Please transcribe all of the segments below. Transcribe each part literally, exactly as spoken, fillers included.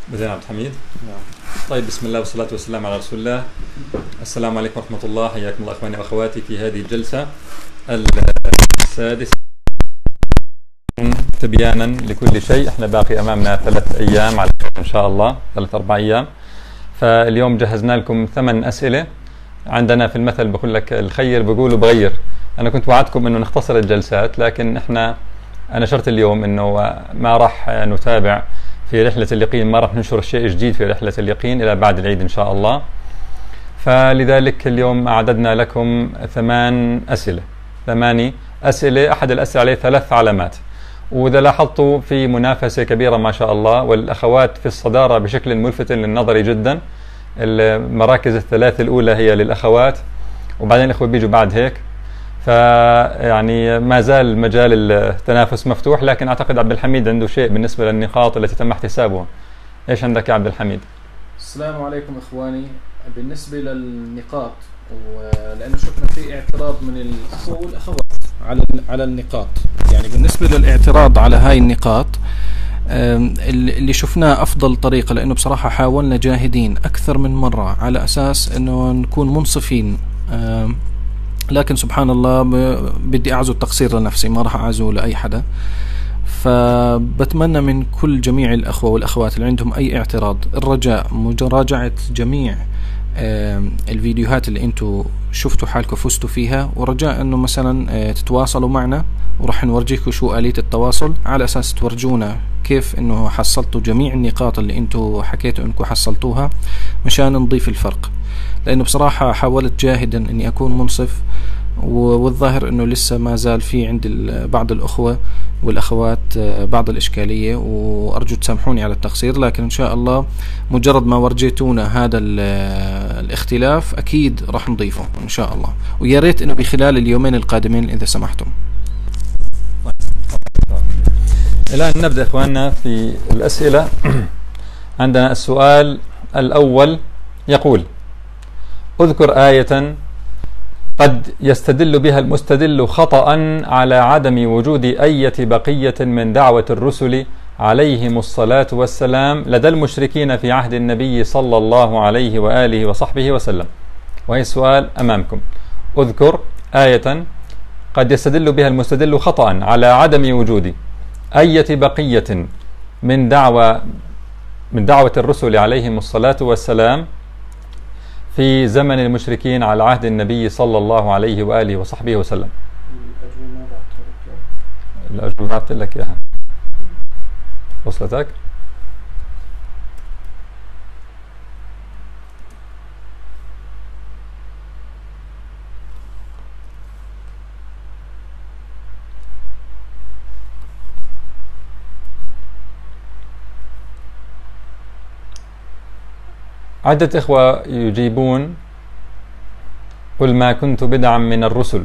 زين عبد الحميد. نعم. طيب، بسم الله والصلاة والسلام على رسول الله. السلام عليكم ورحمة الله، حياكم الله إخواني وأخواتي في هذه الجلسة السادسة تبيانا لكل شيء. احنا باقي أمامنا ثلاث أيام على إن شاء الله، ثلاث أربع أيام. فاليوم جهزنا لكم ثمان أسئلة. عندنا في المثل بقول لك الخير بقول وبغير. أنا كنت وعدتكم إنه نختصر الجلسات، لكن احنا أنا شرت اليوم إنه ما راح نتابع في رحلة اليقين، ما راح ننشر شيء جديد في رحلة اليقين إلى بعد العيد إن شاء الله. فلذلك اليوم أعددنا لكم ثمان أسئلة ثماني أسئلة. أحد الأسئلة عليه ثلاث علامات، وإذا لاحظتوا في منافسة كبيرة ما شاء الله، والأخوات في الصدارة بشكل ملفت للنظر جدا. المراكز الثلاث الأولى هي للأخوات، وبعدين الأخوة بيجوا بعد هيك. فيعني ما زال مجال التنافس مفتوح، لكن أعتقد عبد الحميد عنده شيء بالنسبة للنقاط التي تم احتسابها. إيش عندك يا عبد الحميد؟ السلام عليكم إخواني. بالنسبة للنقاط، ولأنه شفنا في اعتراض من الأخوة والأخوات على على النقاط، يعني بالنسبة للاعتراض على هاي النقاط اللي شفناه أفضل طريقة، لأنه بصراحة حاولنا جاهدين أكثر من مرة على أساس أنه نكون منصفين، لكن سبحان الله بدي أعزو التقصير لنفسي، ما راح أعزو لأي حدا. فبتمنى من كل جميع الأخوة والأخوات اللي عندهم أي اعتراض الرجاء مراجعة جميع الفيديوهات اللي انتوا شفتوا حالكم فزتوا فيها، ورجاء انه مثلا تتواصلوا معنا، ورح نورجيكم شو آلية التواصل على أساس تورجونا كيف انه حصلتوا جميع النقاط اللي انتوا حكيتوا انكم حصلتوها، مشان نضيف الفرق. لأنه بصراحة حاولت جاهدا اني اكون منصف، والظاهر انه لسه ما زال في عند بعض الأخوة والأخوات بعض الإشكالية، وأرجو تسامحوني على التقصير. لكن إن شاء الله مجرد ما ورجيتونا هذا الاختلاف أكيد راح نضيفه إن شاء الله، ويا ريت إنه بخلال اليومين القادمين إذا سمحتم. الآن نبدأ إخواننا في الأسئلة. عندنا السؤال الأول يقول: اذكر آية قد يستدل بها المستدل خطأ على عدم وجود أية بقية من دعوة الرسل عليهم الصلاة والسلام لدى المشركين في عهد النبي صلى الله عليه وآله وصحبه وسلم. وهي السؤال أمامكم. اذكر آية قد يستدل بها المستدل خطأ على عدم وجود أية بقية من دعوة من دعوة الرسل عليهم الصلاة والسلام في زمن المشركين على عهد النبي صلى الله عليه وآله وصحبه وسلم. الأجوبة بعثت لك إياها، وصلتك؟ عدة إخوة يجيبون: قل ما كنت بدعا من الرسل.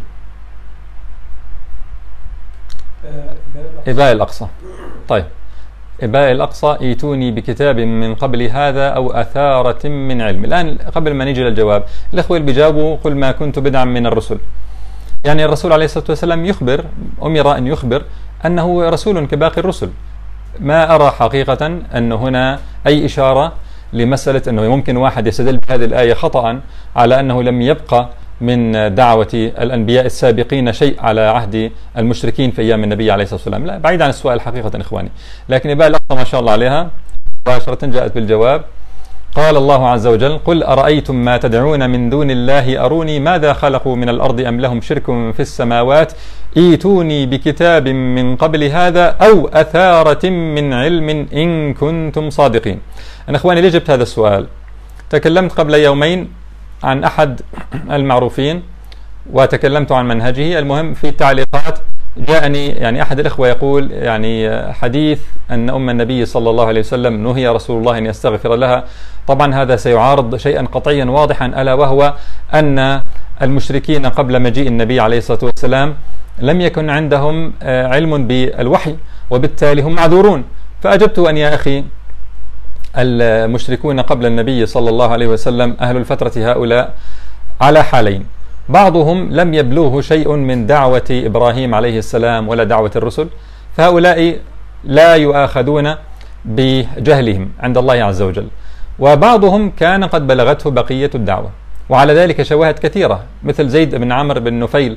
إباء الأقصى. طيب، إباء الأقصى: ايتوني بكتاب من قبل هذا أو أثارة من علم. الآن قبل ما نيجي للجواب، الإخوة اللي بيجاوبوا قل ما كنت بدعا من الرسل، يعني الرسول عليه الصلاة والسلام يخبر، أمر أن يخبر أنه رسول كباقي الرسل. ما أرى حقيقة أن هنا أي إشارة لمسألة أنه ممكن واحد يستدل بهذه الآية خطأ على أنه لم يبقى من دعوة الأنبياء السابقين شيء على عهد المشركين في أيام النبي عليه الصلاة والسلام. لا، بعيد عن السؤال حقيقة إخواني. لكن إباء الأقصى ما شاء الله عليها مباشرة جاءت بالجواب. قال الله عز وجل: قل أرأيتم ما تدعون من دون الله أروني ماذا خلقوا من الأرض أم لهم شرك في السماوات ايتوني بكتاب من قبل هذا أو أثارة من علم إن كنتم صادقين. أنا إخواني ليه جبت هذا السؤال؟ تكلمت قبل يومين عن أحد المعروفين وتكلمت عن منهجه. المهم في التعليقات جاءني يعني أحد الإخوة يقول يعني حديث أن أم النبي صلى الله عليه وسلم نهي رسول الله أن يستغفر لها. طبعا هذا سيعارض شيئا قطعيا واضحا، ألا وهو أن المشركين قبل مجيء النبي عليه الصلاة والسلام لم يكن عندهم علم بالوحي، وبالتالي هم معذورون. فأجبت أن يا أخي المشركون قبل النبي صلى الله عليه وسلم أهل الفترة هؤلاء على حالين: بعضهم لم يبلغه شيء من دعوة إبراهيم عليه السلام ولا دعوة الرسل، فهؤلاء لا يؤاخذون بجهلهم عند الله عز وجل، وبعضهم كان قد بلغته بقية الدعوة، وعلى ذلك شواهد كثيرة مثل زيد بن عمرو بن نفيل،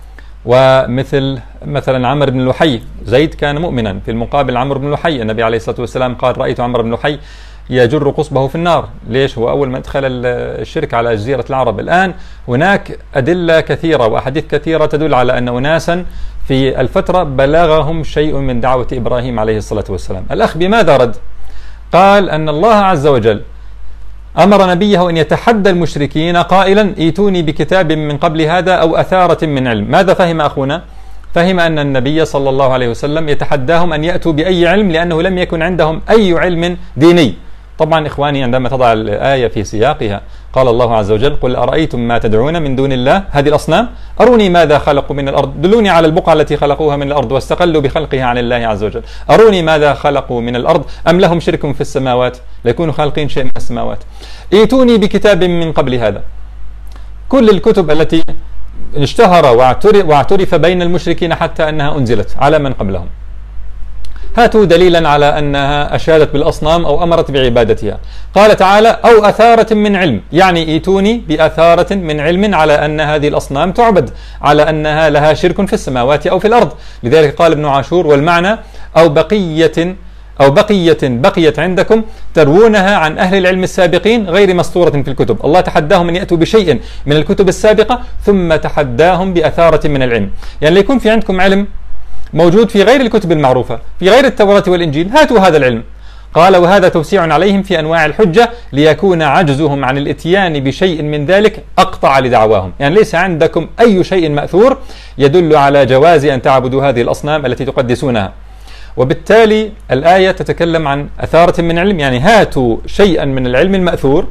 ومثل مثلا عمرو بن لحي. زيد كان مؤمنا، في المقابل عمرو بن لحي النبي عليه الصلاة والسلام قال رأيت عمرو بن لحي يجر قصبه في النار. ليش؟ هو أول ما ادخل الشرك على جزيرة العرب. الآن هناك أدلة كثيرة وأحاديث كثيرة تدل على أن أناسا في الفترة بلغهم شيء من دعوة إبراهيم عليه الصلاة والسلام. الأخ بماذا رد؟ قال أن الله عز وجل أمر نبيه أن يتحدى المشركين قائلا ائتوني بكتاب من قبل هذا أو أثارة من علم. ماذا فهم أخونا؟ فهم أن النبي صلى الله عليه وسلم يتحداهم أن يأتوا بأي علم، لأنه لم يكن عندهم أي علم ديني. طبعا إخواني، عندما تضع الآية في سياقها قال الله عز وجل قل أرأيتم ما تدعون من دون الله، هذه الأصنام، أروني ماذا خلقوا من الأرض، دلوني على البقعة التي خلقوها من الأرض واستقلوا بخلقها عن الله عز وجل، أروني ماذا خلقوا من الأرض أم لهم شرك في السماوات ليكونوا خالقين شيء من السماوات، ائتوني بكتاب من قبل هذا. كل الكتب التي اشتهر واعترف بين المشركين حتى أنها أنزلت على من قبلهم، هاتوا دليلا على أنها أشادت بالأصنام أو أمرت بعبادتها. قال تعالى أو أثارة من علم، يعني ايتوني بأثارة من علم على أن هذه الأصنام تعبد، على أنها لها شرك في السماوات أو في الأرض. لذلك قال ابن عاشور والمعنى أو بقية أو بقية بقيت عندكم تروونها عن أهل العلم السابقين غير مسطورة في الكتب. الله تحداهم أن يأتوا بشيء من الكتب السابقة ثم تحداهم بأثارة من العلم. يعني ليكون في عندكم علم موجود في غير الكتب المعروفة، في غير التوراة والإنجيل، هاتوا هذا العلم. قال وهذا توسيع عليهم في أنواع الحجة ليكون عجزهم عن الاتيان بشيء من ذلك أقطع لدعواهم. يعني ليس عندكم أي شيء مأثور يدل على جواز أن تعبدوا هذه الأصنام التي تقدسونها. وبالتالي الآية تتكلم عن أثارة من علم، يعني هاتوا شيئا من العلم المأثور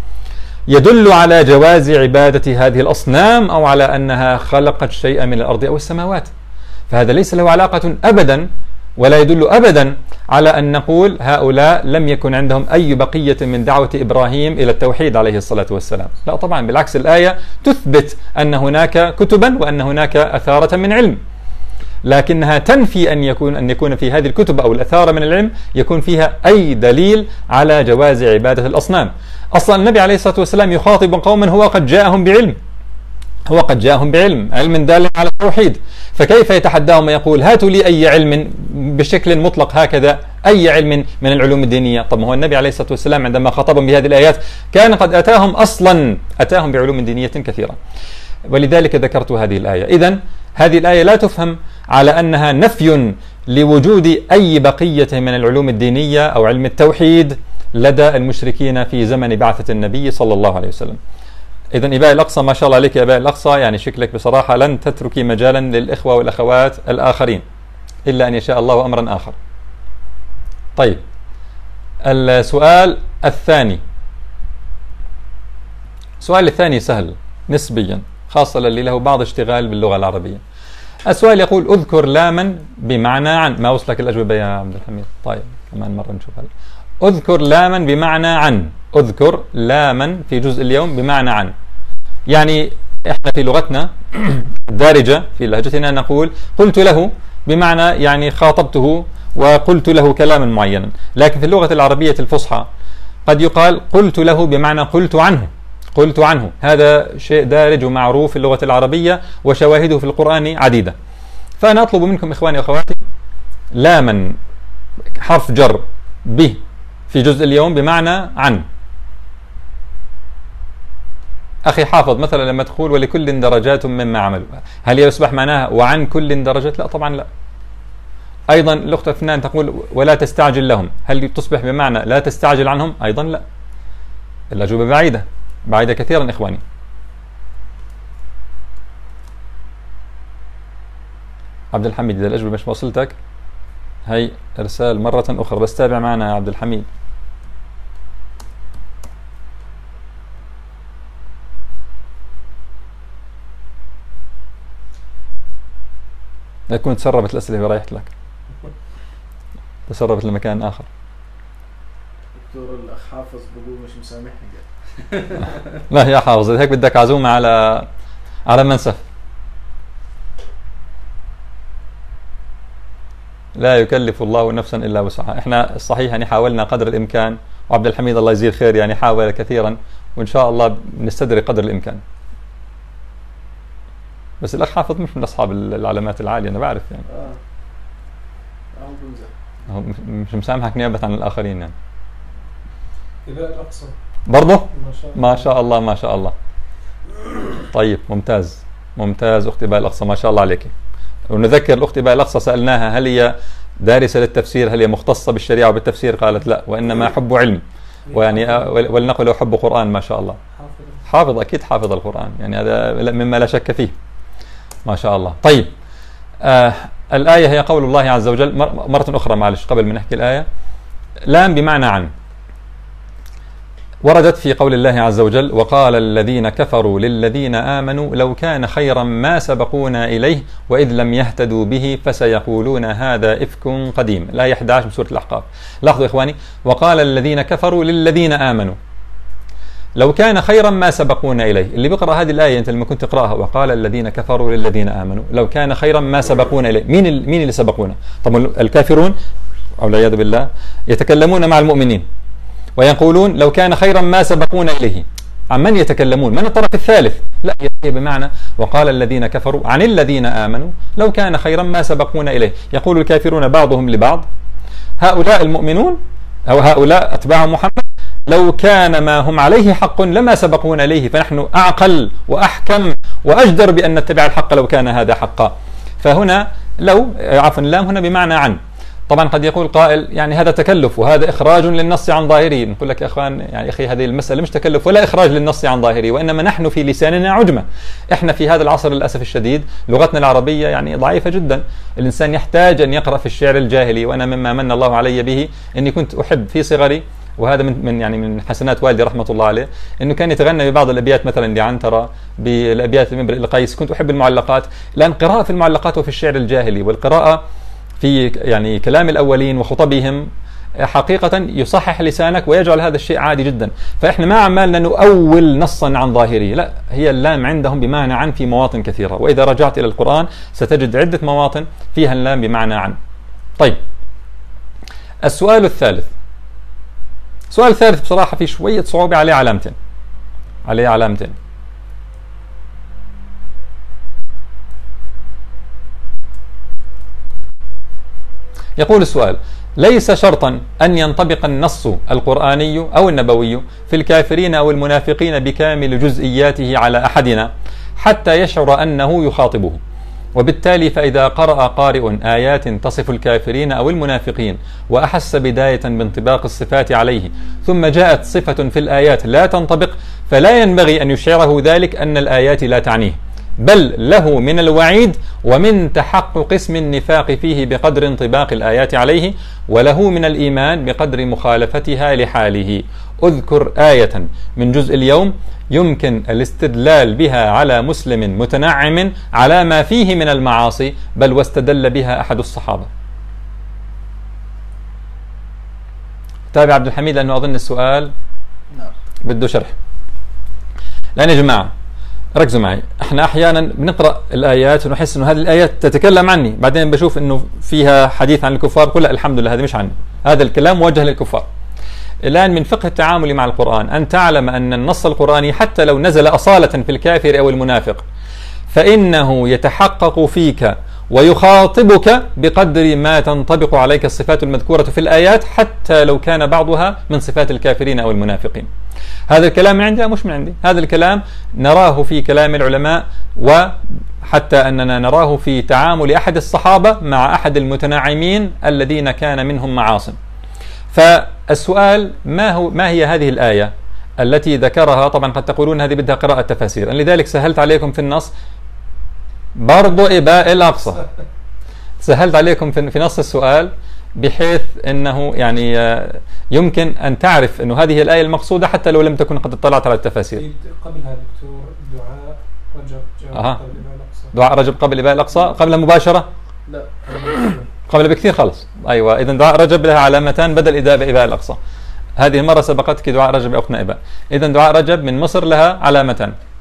يدل على جواز عبادة هذه الأصنام أو على أنها خلقت شيئا من الأرض أو السماوات. فهذا ليس له علاقة أبدا ولا يدل أبدا على أن نقول هؤلاء لم يكن عندهم أي بقية من دعوة إبراهيم إلى التوحيد عليه الصلاة والسلام. لا طبعا، بالعكس الآية تثبت أن هناك كتبا وأن هناك أثارة من علم، لكنها تنفي أن يكون أن يكون في هذه الكتب أو الأثارة من العلم يكون فيها أي دليل على جواز عبادة الأصنام. أصلا النبي عليه الصلاة والسلام يخاطب قوما هو قد جاءهم بعلم، هو قد جاءهم بعلم، علم دال على التوحيد، فكيف يتحداهم ويقول هاتوا لي أي علم بشكل مطلق هكذا، أي علم من العلوم الدينية؟ طب هو النبي عليه الصلاة والسلام عندما خاطبهم بهذه الآيات كان قد أتاهم أصلا أتاهم بعلوم دينية كثيرة، ولذلك ذكرت هذه الآية. إذن هذه الآية لا تفهم على أنها نفي لوجود أي بقية من العلوم الدينية أو علم التوحيد لدى المشركين في زمن بعثة النبي صلى الله عليه وسلم. إذن إباء الأقصى، ما شاء الله عليك يا إباء الأقصى، يعني شكلك بصراحة لن تتركي مجالا للإخوة والأخوات الآخرين إلا أن يشاء الله أمرا آخر. طيب، السؤال الثاني، السؤال الثاني سهل نسبيا، خاصة للي له بعض اشتغال باللغة العربية. السؤال يقول اذكر لاما بمعنى عن. ما وصلك الأجوبة يا عبد الحميد؟ طيب كمان مرة نشوف هلا. اذكر لاما بمعنى عن، اذكر لاما في جزء اليوم بمعنى عن. يعني احنا في لغتنا الدارجة في لهجتنا نقول قلت له بمعنى يعني خاطبته وقلت له كلاما معينا، لكن في اللغة العربية الفصحى قد يقال قلت له بمعنى قلت عنه، قلت عنه. هذا شيء دارج ومعروف في اللغة العربية وشواهده في القرآن عديدة. فأنا أطلب منكم إخواني وأخواتي لاما حرف جر به في جزء اليوم بمعنى عن. أخي حافظ مثلا لما تقول ولكل درجات مما عملوا، هل يصبح معناها وعن كل درجات؟ لا طبعا لا. أيضا الأخت الفنان تقول ولا تستعجل لهم، هل تصبح بمعنى لا تستعجل عنهم؟ أيضا لا. الأجوبة بعيدة بعيدة كثيرا إخواني. عبد الحميد إذا الأجوبة مش وصلتك هي إرسال مرة أخرى، بس تابع معنا يا عبد الحميد. لا تكون تسربت الأسئلة وريحت لك، تسربت لمكان آخر. دكتور الأخ حافظ بقول مش مسامحني. لا يا حافظ، هيك بدك عزومة على على منسف. لا يكلف الله نفسا إلا وسعها. إحنا الصحيح يعني حاولنا قدر الإمكان، وعبد الحميد الله يجزيه خير يعني حاول كثيرا، وإن شاء الله بنستدرك قدر الإمكان. بس الأخ حافظ مش من أصحاب العلامات العالية، أنا بعرف يعني. اه اه بمزح. هو مش مسامحك نيابة عن الآخرين يعني. إباء الأقصى برضه؟ ما شاء الله. ما شاء الله ما شاء الله. طيب ممتاز ممتاز أختي باء الأقصى، ما شاء الله عليك. ونذكر الأخت باء الأقصى سألناها هل هي دارسة للتفسير، هل هي مختصة بالشريعة وبالتفسير؟ قالت لا، وإنما حب علم، ويعني ولنقل حب قرآن. ما شاء الله حافظ، أكيد حافظ القرآن يعني، هذا مما لا شك فيه. ما شاء الله. طيب آه الآية هي قول الله عز وجل. مرة أخرى معلش قبل ما نحكي الآية، لام بمعنى عن وردت في قول الله عز وجل: وقال الذين كفروا للذين آمنوا لو كان خيرا ما سبقونا إليه وإذ لم يهتدوا به فسيقولون هذا إفك قديم. الآية أحد عشر بسورة الأحقاف. لاحظوا إخواني، وقال الذين كفروا للذين آمنوا لو كان خيرا ما سبقونا إليه. اللي بيقرأ هذه الآية أنت لما كنت تقرأها، وقال الذين كفروا للذين آمنوا لو كان خيرا ما سبقونا إليه، مين مين اللي سبقونا؟ طبعا الكافرون أو العياذ بالله يتكلمون مع المؤمنين ويقولون لو كان خيرا ما سبقونا إليه. عن من يتكلمون؟ من الطرف الثالث؟ لا، هي بمعنى وقال الذين كفروا عن الذين آمنوا لو كان خيرا ما سبقونا إليه. يقول الكافرون بعضهم لبعض هؤلاء المؤمنون أو هؤلاء أتباع محمد لو كان ما هم عليه حق لما سبقونا إليه، فنحن أعقل وأحكم وأجدر بأن نتبع الحق لو كان هذا حقا. فهنا لو عفوا اللام هنا بمعنى عن. طبعا قد يقول قائل يعني هذا تكلف وهذا إخراج للنص عن ظاهره. نقول لك يا أخوان يعني أخي هذه المسألة مش تكلف ولا إخراج للنص عن ظاهره، وإنما نحن في لساننا عجمة. إحنا في هذا العصر للأسف الشديد لغتنا العربية يعني ضعيفة جدا. الإنسان يحتاج أن يقرأ في الشعر الجاهلي، وأنا مما من الله علي به أني كنت أحب في صغري، وهذا من من يعني من حسنات والدي رحمة الله عليه، انه كان يتغنى ببعض الابيات مثلا لعنترة، بالابيات لامرئ القيس. كنت احب المعلقات، لان قراءة في المعلقات وفي الشعر الجاهلي والقراءة في يعني كلام الاولين وخطبهم حقيقة يصحح لسانك ويجعل هذا الشيء عادي جدا. فاحنا ما عمالنا نؤول نصا عن ظاهره، لا، هي اللام عندهم بمعنى عن في مواطن كثيرة، واذا رجعت الى القرآن ستجد عدة مواطن فيها اللام بمعنى عن. طيب السؤال الثالث، السؤال الثالث بصراحة في شوية صعوبة، عليه علامتين عليه علامتين يقول السؤال: ليس شرطا أن ينطبق النص القرآني أو النبوي في الكافرين أو المنافقين بكامل جزئياته على أحدنا حتى يشعر أنه يخاطبه، وبالتالي فإذا قرأ قارئ آيات تصف الكافرين أو المنافقين وأحس بداية بانطباق الصفات عليه ثم جاءت صفة في الآيات لا تنطبق، فلا ينبغي أن يشعره ذلك أن الآيات لا تعنيه، بل له من الوعيد ومن تحقق اسم النفاق فيه بقدر انطباق الآيات عليه، وله من الإيمان بقدر مخالفتها لحاله. أذكر آية من جزء اليوم يمكن الاستدلال بها على مسلم متنعم على ما فيه من المعاصي، بل واستدل بها أحد الصحابة. تابع عبد الحميد لأنه أظن السؤال بده شرح. لأن يا جماعة ركزوا معي، احنا احيانا بنقرأ الآيات ونحس انه هذه الآيات تتكلم عني، بعدين بشوف انه فيها حديث عن الكفار، بقول لا الحمد لله هذا مش عني، هذا الكلام موجه للكفار. الآن من فقه التعامل مع القرآن أن تعلم أن النص القرآني حتى لو نزل أصالة في الكافر أو المنافق فإنه يتحقق فيك ويخاطبك بقدر ما تنطبق عليك الصفات المذكورة في الآيات، حتى لو كان بعضها من صفات الكافرين أو المنافقين. هذا الكلام من عندي مش من عندي، هذا الكلام نراه في كلام العلماء، وحتى أننا نراه في تعامل أحد الصحابة مع أحد المتناعمين الذين كان منهم معاصم. فالسؤال ما هو ما هي هذه الآية التي ذكرها؟ طبعا قد تقولون هذه بدها قراءة تفاسير، لذلك سهلت عليكم في النص برضو إباء الأقصى، سهلت عليكم في نص السؤال بحيث أنه يعني يمكن أن تعرف أنه هذه الآية المقصودة حتى لو لم تكن قد اطلعت على التفاسير. قبلها دكتور دعاء رجب أه. قبل إباء الأقصى، دعاء رجب قبل إباء الأقصى، قبل مباشرة؟ لا قبل بكثير خلص. أيوة، إذن دعاء رجب لها علامتان بدل إباء إباء الأقصى. هذه المرة سبقتك دعاء رجب أختنا إباء. إذن دعاء رجب من مصر لها علامتان،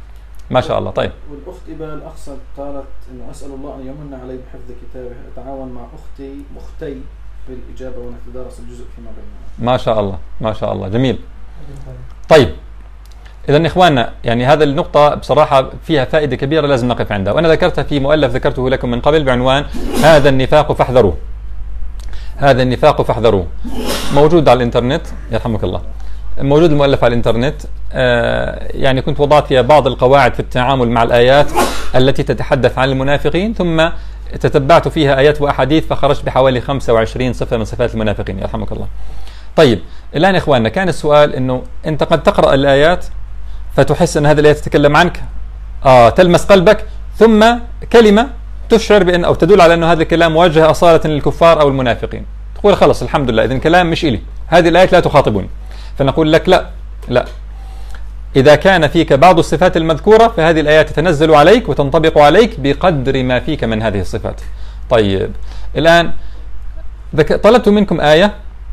ما شاء الله. طيب والأخت إباء الأقصى قالت إنه أسأل الله أن يمن علي بحفظ كتابه، أتعاون مع أختي مختي بالإجابة ونتدارس الجزء فيما بيننا. ما شاء الله ما شاء الله، جميل. طيب إذا إخواننا، يعني هذا النقطة بصراحة فيها فائدة كبيرة لازم نقف عندها، وأنا ذكرتها في مؤلف ذكرته لكم من قبل بعنوان هذا النفاق فاحذروه. هذا النفاق فاحذروه، موجود على الإنترنت يرحمك الله، موجود المؤلف على الإنترنت. آه يعني كنت وضعت فيها بعض القواعد في التعامل مع الآيات التي تتحدث عن المنافقين، ثم تتبعت فيها آيات وأحاديث فخرجت بحوالي خمسة وعشرين صفة من صفات المنافقين يرحمك الله. طيب الآن إخواننا، كان السؤال إنه أنت قد تقرأ الآيات فتحس أن هذه الآيات تتكلم عنك، آه تلمس قلبك، ثم كلمة تشعر بأن أو تدل على أن هذا الكلام موجه أصالة للكفار أو المنافقين، تقول خلص الحمد لله، إذن الكلام مش إلي، هذه الآيات لا تخاطبني. فنقول لك لا لا، إذا كان فيك بعض الصفات المذكورة فهذه الآيات تتنزل عليك وتنطبق عليك بقدر ما فيك من هذه الصفات. طيب الآن طلبت منكم آية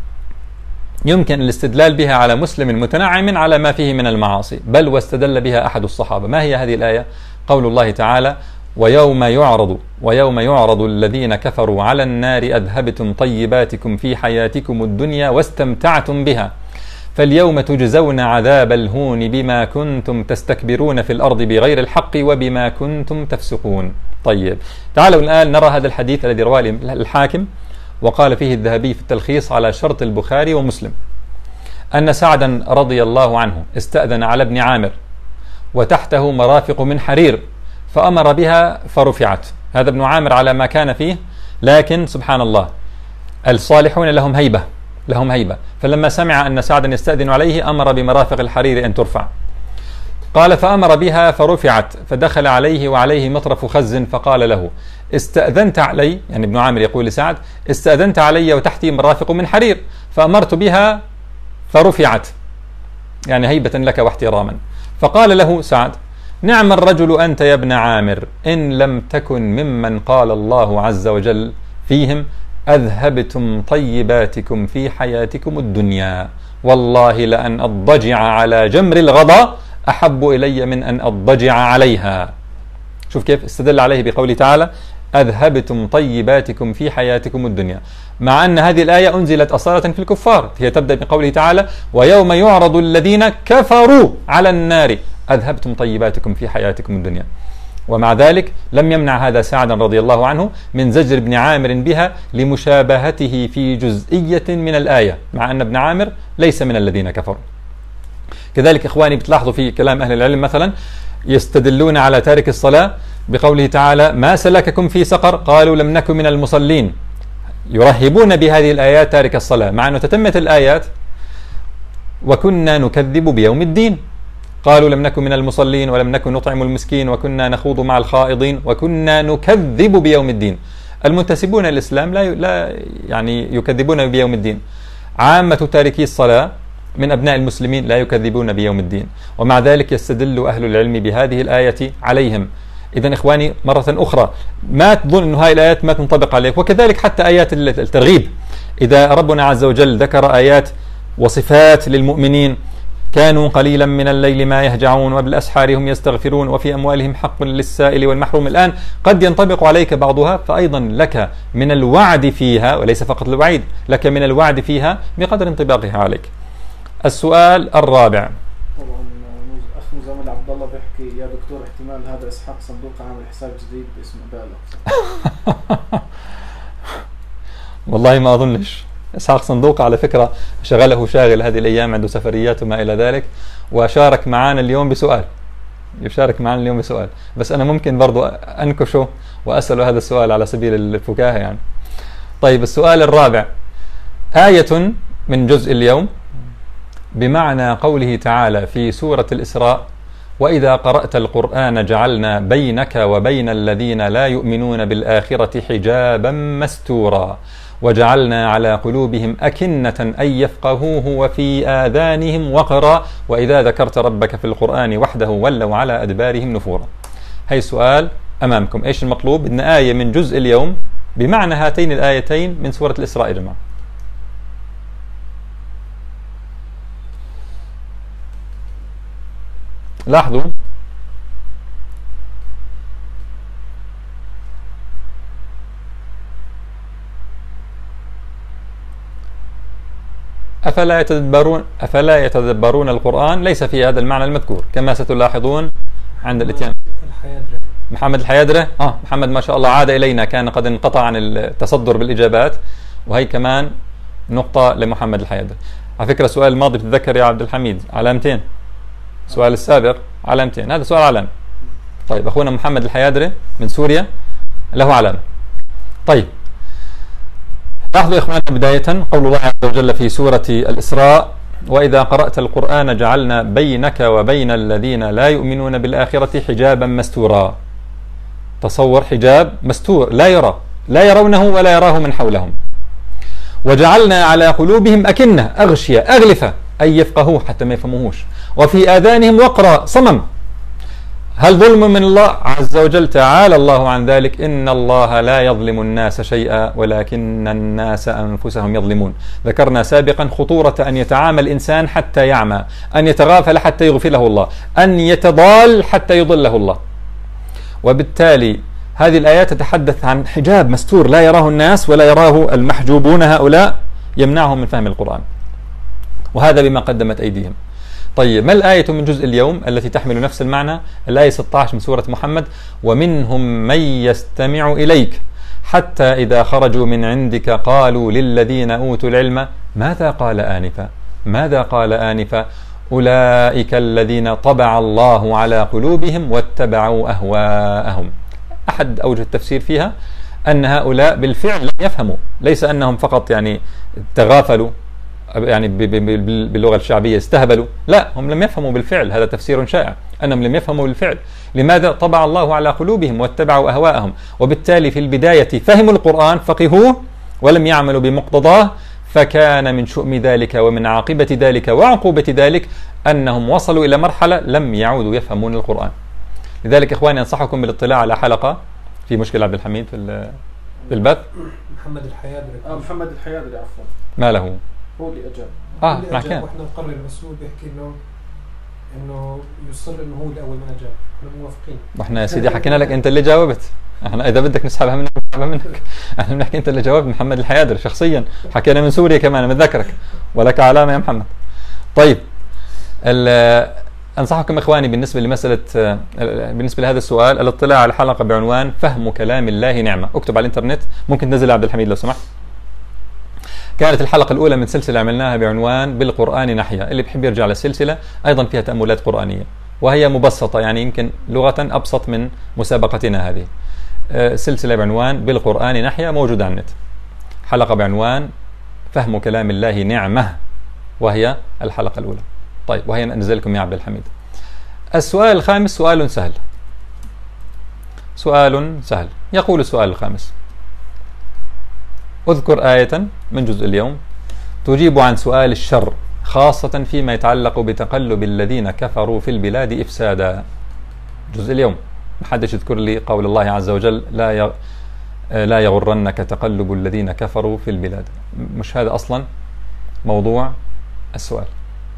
يمكن الاستدلال بها على مسلم متنعم على ما فيه من المعاصي، بل واستدل بها أحد الصحابة. ما هي هذه الآية؟ قول الله تعالى: ويوم يعرض ويوم يعرض الذين كفروا على النار أذهبتم طيباتكم في حياتكم الدنيا واستمتعتم بها فاليوم تجزون عذاب الهون بما كنتم تستكبرون في الأرض بغير الحق وبما كنتم تفسقون. طيب تعالوا الآن نرى هذا الحديث الذي رواه الحاكم وقال فيه الذهبي في التلخيص على شرط البخاري ومسلم، أن سعدا رضي الله عنه استأذن على ابن عامر وتحته مرافق من حرير فأمر بها فرفعت. هذا ابن عامر على ما كان فيه، لكن سبحان الله الصالحون لهم هيبة لهم هيبة فلما سمع أن سعدا يستأذن عليه أمر بمرافق الحرير أن ترفع. قال: فأمر بها فرفعت فدخل عليه وعليه مطرف خز فقال له: استأذنت علي، يعني ابن عامر يقول لسعد: استأذنت علي وتحتي مرافق من حرير فأمرت بها فرفعت، يعني هيبة لك واحتراما. فقال له سعد: نعم الرجل أنت يا ابن عامر إن لم تكن ممن قال الله عز وجل فيهم أذهبتم طيباتكم في حياتكم الدنيا والله لأن أضجع على جمر الغضا أحب إلي من أن أضجع عليها. شوف كيف استدل عليه بقوله تعالى: أذهبتم طيباتكم في حياتكم الدنيا، مع أن هذه الآية أنزلت أصالة في الكفار، هي تبدأ بقوله تعالى: ويوم يعرض الذين كفروا على النار أذهبتم طيباتكم في حياتكم الدنيا. ومع ذلك لم يمنع هذا سعدا رضي الله عنه من زجر ابن عامر بها لمشابهته في جزئية من الآية، مع أن ابن عامر ليس من الذين كفروا. كذلك إخواني بتلاحظوا في كلام أهل العلم مثلا يستدلون على تارك الصلاة بقوله تعالى: ما سلككم في سقر قالوا لم نكن من المصلين، يرهبون بهذه الآيات تارك الصلاة، مع أنه تتمت الآيات وكنا نكذب بيوم الدين، قالوا لم نكن من المصلين ولم نكن نطعم المسكين وكنا نخوض مع الخائضين وكنا نكذب بيوم الدين. المنتسبون الإسلام لا لا يعني يكذبون بيوم الدين، عامة تاركي الصلاة من أبناء المسلمين لا يكذبون بيوم الدين، ومع ذلك يستدل أهل العلم بهذه الآية عليهم. إذن إخواني مرة أخرى ما تظن أن هذه الآيات ما تنطبق عليك، وكذلك حتى آيات الترغيب، إذا ربنا عز وجل ذكر آيات وصفات للمؤمنين: كانوا قليلا من الليل ما يهجعون وبالأسحار هم يستغفرون وفي أموالهم حق للسائل والمحروم، الآن قد ينطبق عليك بعضها، فأيضا لك من الوعد فيها وليس فقط الوعيد، لك من الوعد فيها بقدر انطباقها عليك. السؤال الرابع. طبعا أخ مزامل عبد الله بيحكي: يا دكتور احتمال هذا إسحاق صندوق عامل حساب جديد باسم إباء الأقصى. والله ما أظنش. إسحاق صندوق على فكرة شغله شاغل هذه الأيام، عنده سفريات وما إلى ذلك، وشارك معنا اليوم بسؤال يشارك معنا اليوم بسؤال بس أنا ممكن برضو أنكشه وأسأله هذا السؤال على سبيل الفكاهة يعني. طيب السؤال الرابع: آية من جزء اليوم بمعنى قوله تعالى في سورة الإسراء: وإذا قرأت القرآن جعلنا بينك وبين الذين لا يؤمنون بالآخرة حجابا مستورا وجعلنا على قلوبهم أكنة أن يفقهوه وفي آذانهم وقرا وإذا ذكرت ربك في القرآن وحده ولوا على أدبارهم نفورا. هاي السؤال أمامكم، إيش المطلوب؟ إن آية من جزء اليوم بمعنى هاتين الآيتين من سورة الإسراء يا جماعة. لاحظوا أفلا يتدبرون أفلا يتدبرون القرآن ليس في هذا المعنى المذكور كما ستلاحظون عند الاتيان. الحيادرة. محمد الحيادرة آه محمد ما شاء الله عاد إلينا، كان قد انقطع عن التصدر بالإجابات، وهي كمان نقطة لمحمد الحيادرة. على فكرة السؤال الماضي بتتذكر يا عبد الحميد علامتين، السؤال السابق علامتين، هذا سؤال علامة. طيب أخونا محمد الحيادرة من سوريا له علامة. طيب لاحظوا إخواننا بداية قول الله عز وجل في سورة الإسراء: وإذا قرأت القرآن جعلنا بينك وبين الذين لا يؤمنون بالآخرة حجابا مستورا. تصور حجاب مستور لا يرى، لا يرونه ولا يراه من حولهم. وجعلنا على قلوبهم أكنة أغشية أغلفة أي يفقهوه حتى ما يفهموهوش، وفي آذانهم وقرا صمم. هل ظلم من الله عز وجل؟ تعالى الله عن ذلك، إن الله لا يظلم الناس شيئا ولكن الناس أنفسهم يظلمون. ذكرنا سابقا خطورة أن يتعامل الإنسان حتى يعمى، أن يتغافل حتى يغفله الله، أن يتضال حتى يضله الله. وبالتالي هذه الآيات تتحدث عن حجاب مستور لا يراه الناس ولا يراه المحجوبون هؤلاء، يمنعهم من فهم القرآن، وهذا بما قدمت أيديهم. طيب ما الآية من جزء اليوم التي تحمل نفس المعنى؟ الآية ستة عشر من سورة محمد: ومنهم من يستمع إليك حتى إذا خرجوا من عندك قالوا للذين أوتوا العلم ماذا قال آنفا ماذا قال آنفا أولئك الذين طبع الله على قلوبهم واتبعوا أهواءهم. أحد أوجه التفسير فيها أن هؤلاء بالفعل لم يفهموا، ليس أنهم فقط يعني تغافلوا يعني باللغة الشعبية استهبلوا، لا، هم لم يفهموا بالفعل. هذا تفسير شائع أنهم لم يفهموا بالفعل. لماذا؟ طبع الله على قلوبهم واتبعوا أهواءهم، وبالتالي في البداية فهموا القرآن فقهوه ولم يعملوا بمقتضاه، فكان من شؤم ذلك ومن عاقبة ذلك وعقوبة ذلك أنهم وصلوا إلى مرحلة لم يعودوا يفهمون القرآن. لذلك إخواني أنصحكم بالاطلاع على حلقة في مشكلة عبد الحميد في في البث. محمد الحيادري. آه محمد الحيادري عفوا. ما له؟ هو اللي أجاب. آه مع كان. وإحنا نقرر المسؤول بيحكي إنه إنه يصر إنه هو الأول من أجاب، إحنا موافقين. وإحنا يا سيدي حكينا لك أنت اللي جاوبت، إحنا إذا بدك نسحبها منك نسحبها منك. إحنا بنحكي أنت اللي جاوبت. محمد الحيادري شخصيا حكينا من سوريا كمان متذكرك، ولك علامة يا محمد. طيب أنصحكم إخواني بالنسبة لمسألة بالنسبة لهذا السؤال الاطلاع على حلقة بعنوان فهم كلام الله نعمة. اكتب على الإنترنت، ممكن تنزل عبد الحميد لو سمحت. كانت الحلقة الأولى من سلسلة عملناها بعنوان بالقرآن نحيا، اللي بحب يرجع للسلسلة أيضا فيها تأملات قرآنية، وهي مبسطة يعني يمكن لغة أبسط من مسابقتنا هذه. سلسلة بعنوان بالقرآن نحيا موجودة على النت. حلقة بعنوان فهم كلام الله نعمة، وهي الحلقة الأولى. طيب وهي ننزلكم يا عبد الحميد. السؤال الخامس سؤال سهل، سؤال سهل. يقول السؤال الخامس: اذكر آية من جزء اليوم تجيب عن سؤال الشر، خاصة فيما يتعلق بتقلب الذين كفروا في البلاد إفسادا. جزء اليوم ما حدش يذكر لي قول الله عز وجل لا لا يغرنك تقلب الذين كفروا في البلاد. مش هذا أصلا موضوع السؤال.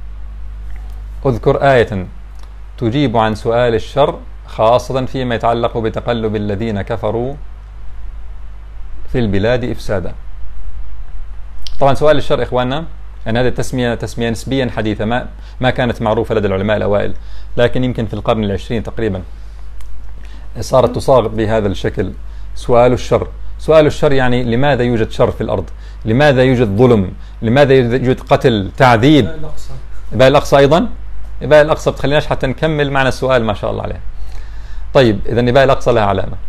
اذكر آية تجيب عن سؤال الشر، خاصة فيما يتعلق بتقلب الذين كفروا في البلاد إفسادا. طبعا سؤال الشر إخواننا يعني هذه التسمية تسمية نسبيا حديثة، ما ما كانت معروفة لدى العلماء الأوائل، لكن يمكن في القرن العشرين تقريبا صارت تصاغ بهذا الشكل. سؤال الشر، سؤال الشر يعني لماذا يوجد شر في الأرض؟ لماذا يوجد ظلم؟ لماذا يوجد قتل، تعذيب؟ يبقى الأقصى أيضا، يبقى الأقصى بتخليناش حتى نكمل معنا السؤال ما شاء الله عليه. طيب إذا يبقى الأقصى لها علامة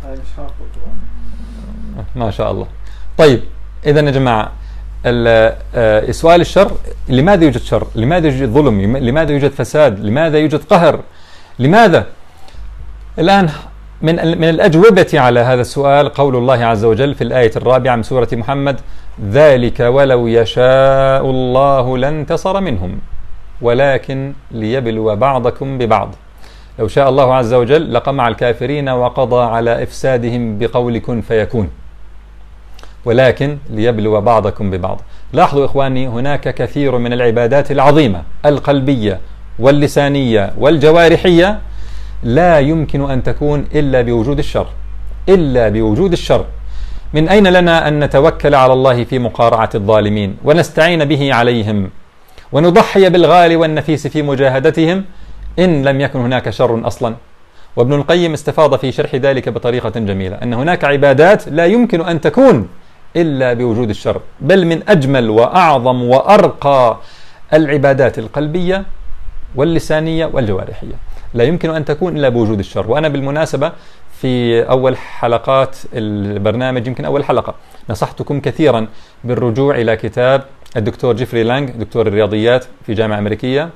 ما شاء الله. طيب إذا يا جماعة سؤال الشر، لماذا يوجد شر؟ لماذا يوجد ظلم؟ لماذا يوجد فساد؟ لماذا يوجد قهر؟ لماذا؟ الآن من من الأجوبة على هذا السؤال قول الله عز وجل في الآية الرابعة من سورة محمد: ذلك ولو يشاء الله لانتصر منهم ولكن ليبلو بعضكم ببعض. لو شاء الله عز وجل لقمع الكافرين وقضى على إفسادهم بقول كن فيكون، ولكن ليبلو بعضكم ببعض. لاحظوا إخواني، هناك كثير من العبادات العظيمة القلبية واللسانية والجوارحية لا يمكن أن تكون إلا بوجود الشر، إلا بوجود الشر. من أين لنا أن نتوكل على الله في مقارعة الظالمين ونستعين به عليهم ونضحي بالغالي والنفيس في مجاهدتهم إن لم يكن هناك شر أصلا؟ وابن القيم استفاض في شرح ذلك بطريقة جميلة، أن هناك عبادات لا يمكن أن تكون إلا بوجود الشر، بل من أجمل وأعظم وأرقى العبادات القلبية واللسانية والجوارحية لا يمكن أن تكون إلا بوجود الشر. وأنا بالمناسبة في أول حلقات البرنامج، يمكن أول حلقة، نصحتكم كثيرا بالرجوع إلى كتاب الدكتور جيفري لانغ، دكتور الرياضيات في جامعة أمريكية،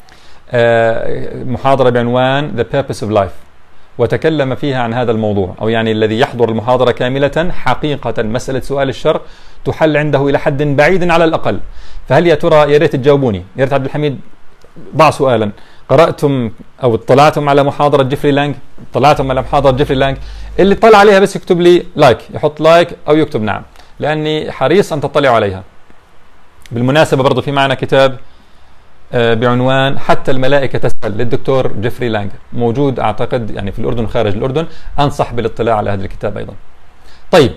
محاضرة بعنوان The Purpose of Life، وتكلم فيها عن هذا الموضوع، أو يعني الذي يحضر المحاضرة كاملة حقيقة مسألة سؤال الشر تحل عنده إلى حد بعيد على الأقل. فهل يا ترى، يا ريت تجاوبوني، يا ريت عبد الحميد ضع سؤالا، قرأتم أو اطلعتم على محاضرة جيفري لانغ؟ اطلعتم على محاضرة جيفري لانغ؟ اللي اطلع عليها بس يكتب لي لايك، يحط لايك أو يكتب نعم، لأني حريص أن تطلعوا عليها. بالمناسبة برضو في معنا كتاب بعنوان حتى الملائكة تسأل للدكتور جيفري لانغ، موجود أعتقد يعني في الأردن وخارج الأردن، أنصح بالاطلاع على هذا الكتاب أيضا. طيب،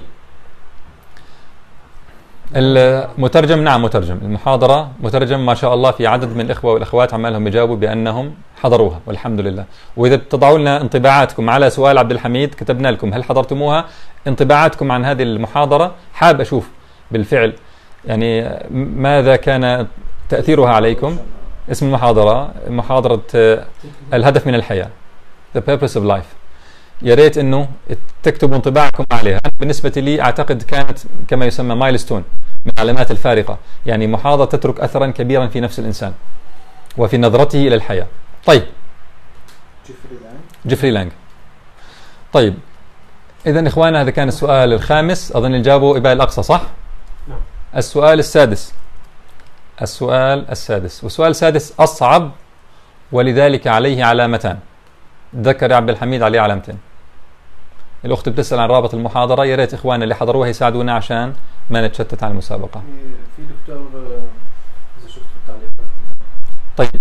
المترجم نعم مترجم، المحاضرة مترجم ما شاء الله، في عدد من الإخوة والأخوات عمالهم يجاوبوا بأنهم حضروها والحمد لله. وإذا بتضعوا لنا انطباعاتكم على سؤال عبد الحميد، كتبنا لكم هل حضرتموها، انطباعاتكم عن هذه المحاضرة، حاب أشوف بالفعل يعني ماذا كان تأثيرها عليكم. اسم المحاضرة محاضرة الهدف من الحياة، The Purpose of Life. يا ريت انه تكتبوا انطباعكم عليها. بالنسبة لي اعتقد كانت كما يسمى مايلستون، من علامات الفارقة، يعني محاضرة تترك اثرا كبيرا في نفس الانسان وفي نظرته الى الحياة. طيب، جيفري لانغ. جيفري لانغ. طيب، اذا اخوانا هذا كان السؤال الخامس، اظن الجابوا اباء الاقصى صح؟ نعم. السؤال السادس، السؤال السادس، والسؤال السادس أصعب ولذلك عليه علامتان. ذكر عبد الحميد عليه علامتين. الأخت بتسأل عن رابط المحاضرة، يا ريت إخواننا اللي حضروها يساعدونا عشان ما نتشتت عن المسابقة. في دكتور إذا شفت التعليقات. طيب،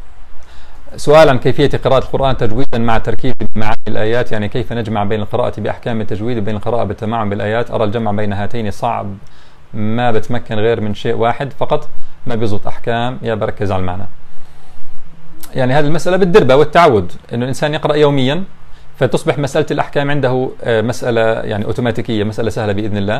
سؤال عن كيفية قراءة القرآن تجويدا مع تركيز معاني الآيات، يعني كيف نجمع بين القراءة بأحكام التجويد وبين القراءة بالتمعن بالآيات؟ أرى الجمع بين هاتين صعب، ما بتمكن غير من شيء واحد فقط، ما بيزبط أحكام يا بركز على المعنى. يعني هذه المسألة بالدربة والتعود، إنه الإنسان يقرأ يوميا فتصبح مسألة الأحكام عنده مسألة يعني أوتوماتيكية، مسألة سهلة بإذن الله،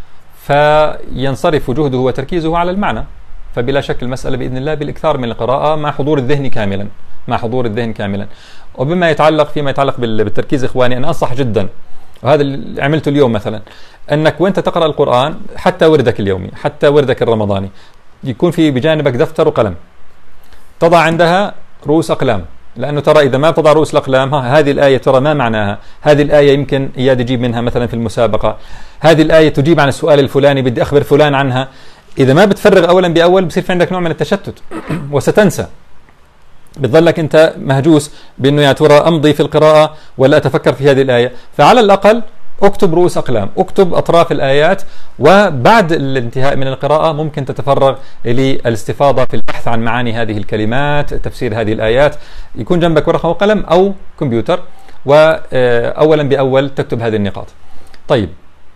فينصرف جهده وتركيزه على المعنى. فبلا شك المسألة بإذن الله بالإكثار من القراءة مع حضور الذهن كاملا، مع حضور الذهن كاملا. وبما يتعلق فيما يتعلق بالتركيز إخواني، أنا أنصح جدا، وهذا اللي عملته اليوم مثلا، أنك وأنت تقرأ القرآن حتى وردك اليومي، حتى وردك الرمضاني، يكون في بجانبك دفتر وقلم، تضع عندها رؤوس أقلام، لأنه ترى إذا ما تضع رؤوس الأقلام، ها هذه الآية ترى ما معناها، هذه الآية يمكن إياد يجيب منها مثلا في المسابقة، هذه الآية تجيب عن السؤال الفلاني بدي أخبر فلان عنها. إذا ما بتفرغ أولا بأول بصير في عندك نوع من التشتت وستنسى، بتظلك أنت مهجوس بأنه يا ترى أمضي في القراءة ولا أتفكر في هذه الآية. فعلى الأقل اكتب رؤوس أقلام، اكتب أطراف الآيات، وبعد الانتهاء من القراءة ممكن تتفرغ للاستفاضة في البحث عن معاني هذه الكلمات، تفسير هذه الآيات، يكون جنبك ورقة وقلم أو كمبيوتر، وأولا بأول تكتب هذه النقاط. طيب،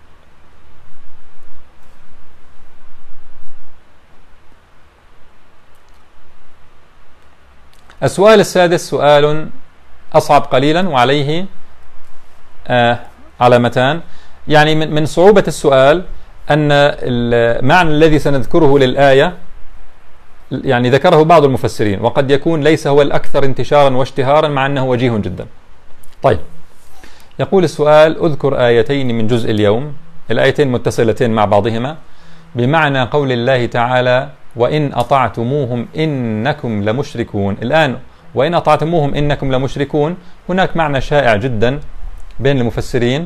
السؤال السادس سؤال أصعب قليلا وعليه آه علامتان. يعني من صعوبة السؤال أن المعنى الذي سنذكره للآية يعني ذكره بعض المفسرين، وقد يكون ليس هو الأكثر انتشارا واشتهارا مع أنه وجيه جدا. طيب، يقول السؤال: اذكر آيتين من جزء اليوم، الآيتين متصلتين مع بعضهما، بمعنى قول الله تعالى: وإن أطعتموهم إنكم لمشركون. الآن وإن أطعتموهم إنكم لمشركون، هناك معنى شائع جدا بين المفسرين،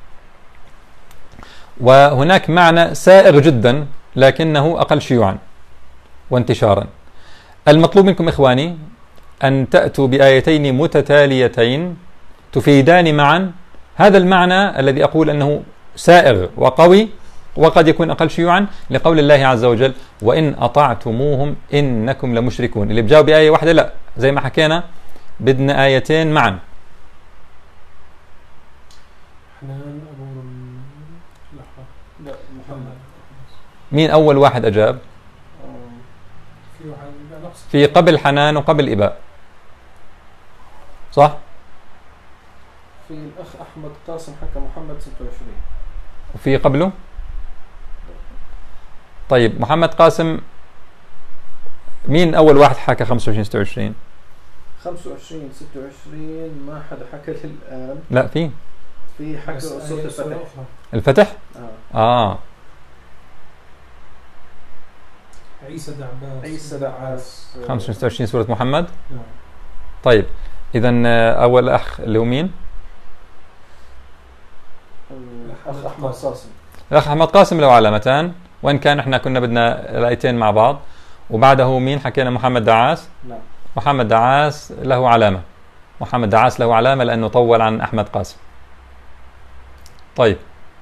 وهناك معنى سائغ جدا لكنه أقل شيوعا وانتشارا. المطلوب منكم إخواني أن تأتوا بآيتين متتاليتين تفيدان معا هذا المعنى الذي أقول أنه سائغ وقوي وقد يكون أقل شيوعا، لقول الله عز وجل: وإن أطعتموهم إنكم لمشركون. اللي بجاوب بآية واحدة لا، زي ما حكينا بدنا آيتين معا. لا محمد. مين أول واحد أجاب؟ في واحد لا نقص. في قبل حنان وقبل إباء، صح؟ في الأخ أحمد قاسم حكى محمد ستة وعشرين. وفي قبله؟ طيب محمد قاسم مين أول واحد حكى خمسة وعشرين ستة وعشرين؟ خمسة وعشرين ستة وعشرين ما حدا حكى الآن. لا في في حكى صوت الفتح. الفتح؟ آه. آه عيسى دعباس. عيسى دعباس. خمسة وعشرين ستة وعشرين سورة محمد. نعم. طيب إذا أول أخ اللي هو مين؟ الأخ أحمد قاسم. الأخ أحمد قاسم له علامتان، وإن كان إحنا كنا بدنا الآيتين مع بعض. وبعده مين حكينا؟ محمد دعاس. نعم. محمد دعاس له علامة. محمد دعاس له علامة لأنه طول عن أحمد قاسم. طيب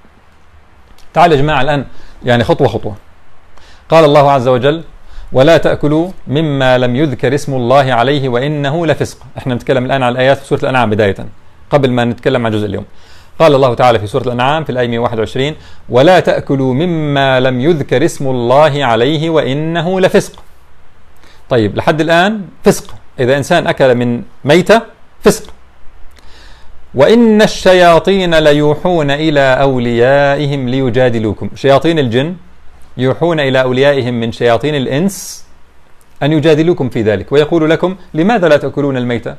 تعالوا يا جماعة الآن يعني خطوة خطوة. قال الله عز وجل: ولا تأكلوا مما لم يذكر اسم الله عليه وإنه لفسق. احنا نتكلم الآن عن الآيات في سورة الأنعام بداية قبل ما نتكلم عن جزء اليوم. قال الله تعالى في سورة الأنعام في الآية مئة وواحد وعشرين: ولا تأكلوا مما لم يذكر اسم الله عليه وإنه لفسق. طيب لحد الآن فسق، إذا إنسان أكل من ميتة فسق. وإن الشياطين ليوحون إلى أوليائهم ليجادلوكم. شياطين الجن يوحون إلى أوليائهم من شياطين الإنس أن يجادلوكم في ذلك، ويقول لكم: لماذا لا تأكلون الميتة؟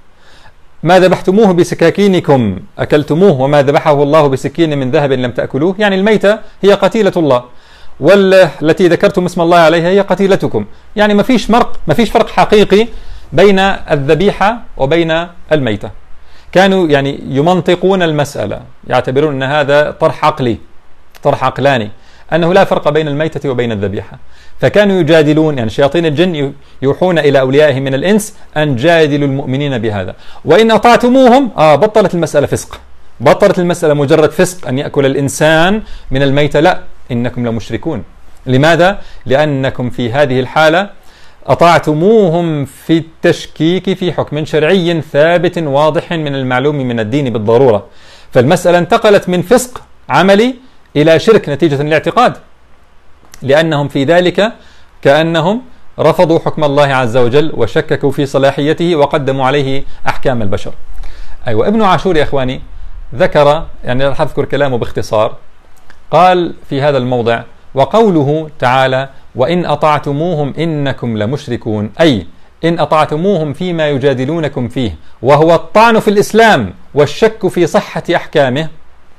ما ذبحتموه بسكاكينكم أكلتموه، وما ذبحه الله بسكين من ذهب لم تأكلوه. يعني الميتة هي قتيلة الله، والتي ذكرتم اسم الله عليها هي قتيلتكم. يعني ما فيش فرق ما فيش فرق حقيقي بين الذبيحة وبين الميتة. كانوا يعني يمنطقون المسألة، يعتبرون أن هذا طرح عقلي، طرح عقلاني، أنه لا فرق بين الميتة وبين الذبيحة. فكانوا يجادلون، يعني شياطين الجن يوحون إلى أوليائهم من الإنس أن جادلوا المؤمنين بهذا. وإن أطعتموهم آه بطلت المسألة فسق، بطلت المسألة مجرد فسق أن يأكل الإنسان من الميتة، لا، إنكم لمشركون. لماذا؟ لأنكم في هذه الحالة أطعتموهم في التشكيك في حكم شرعي ثابت واضح من المعلوم من الدين بالضرورة. فالمسألة انتقلت من فسق عملي إلى شرك نتيجة الاعتقاد، لأنهم في ذلك كأنهم رفضوا حكم الله عز وجل وشككوا في صلاحيته وقدموا عليه أحكام البشر. أيوة، ابن عاشور يا إخواني ذكر، يعني راح أذكر كلامه باختصار. قال في هذا الموضع: وقوله تعالى: وإن أطعتموهم إنكم لمشركون، أي إن أطعتموهم فيما يجادلونكم فيه، وهو الطعن في الإسلام والشك في صحة أحكامه،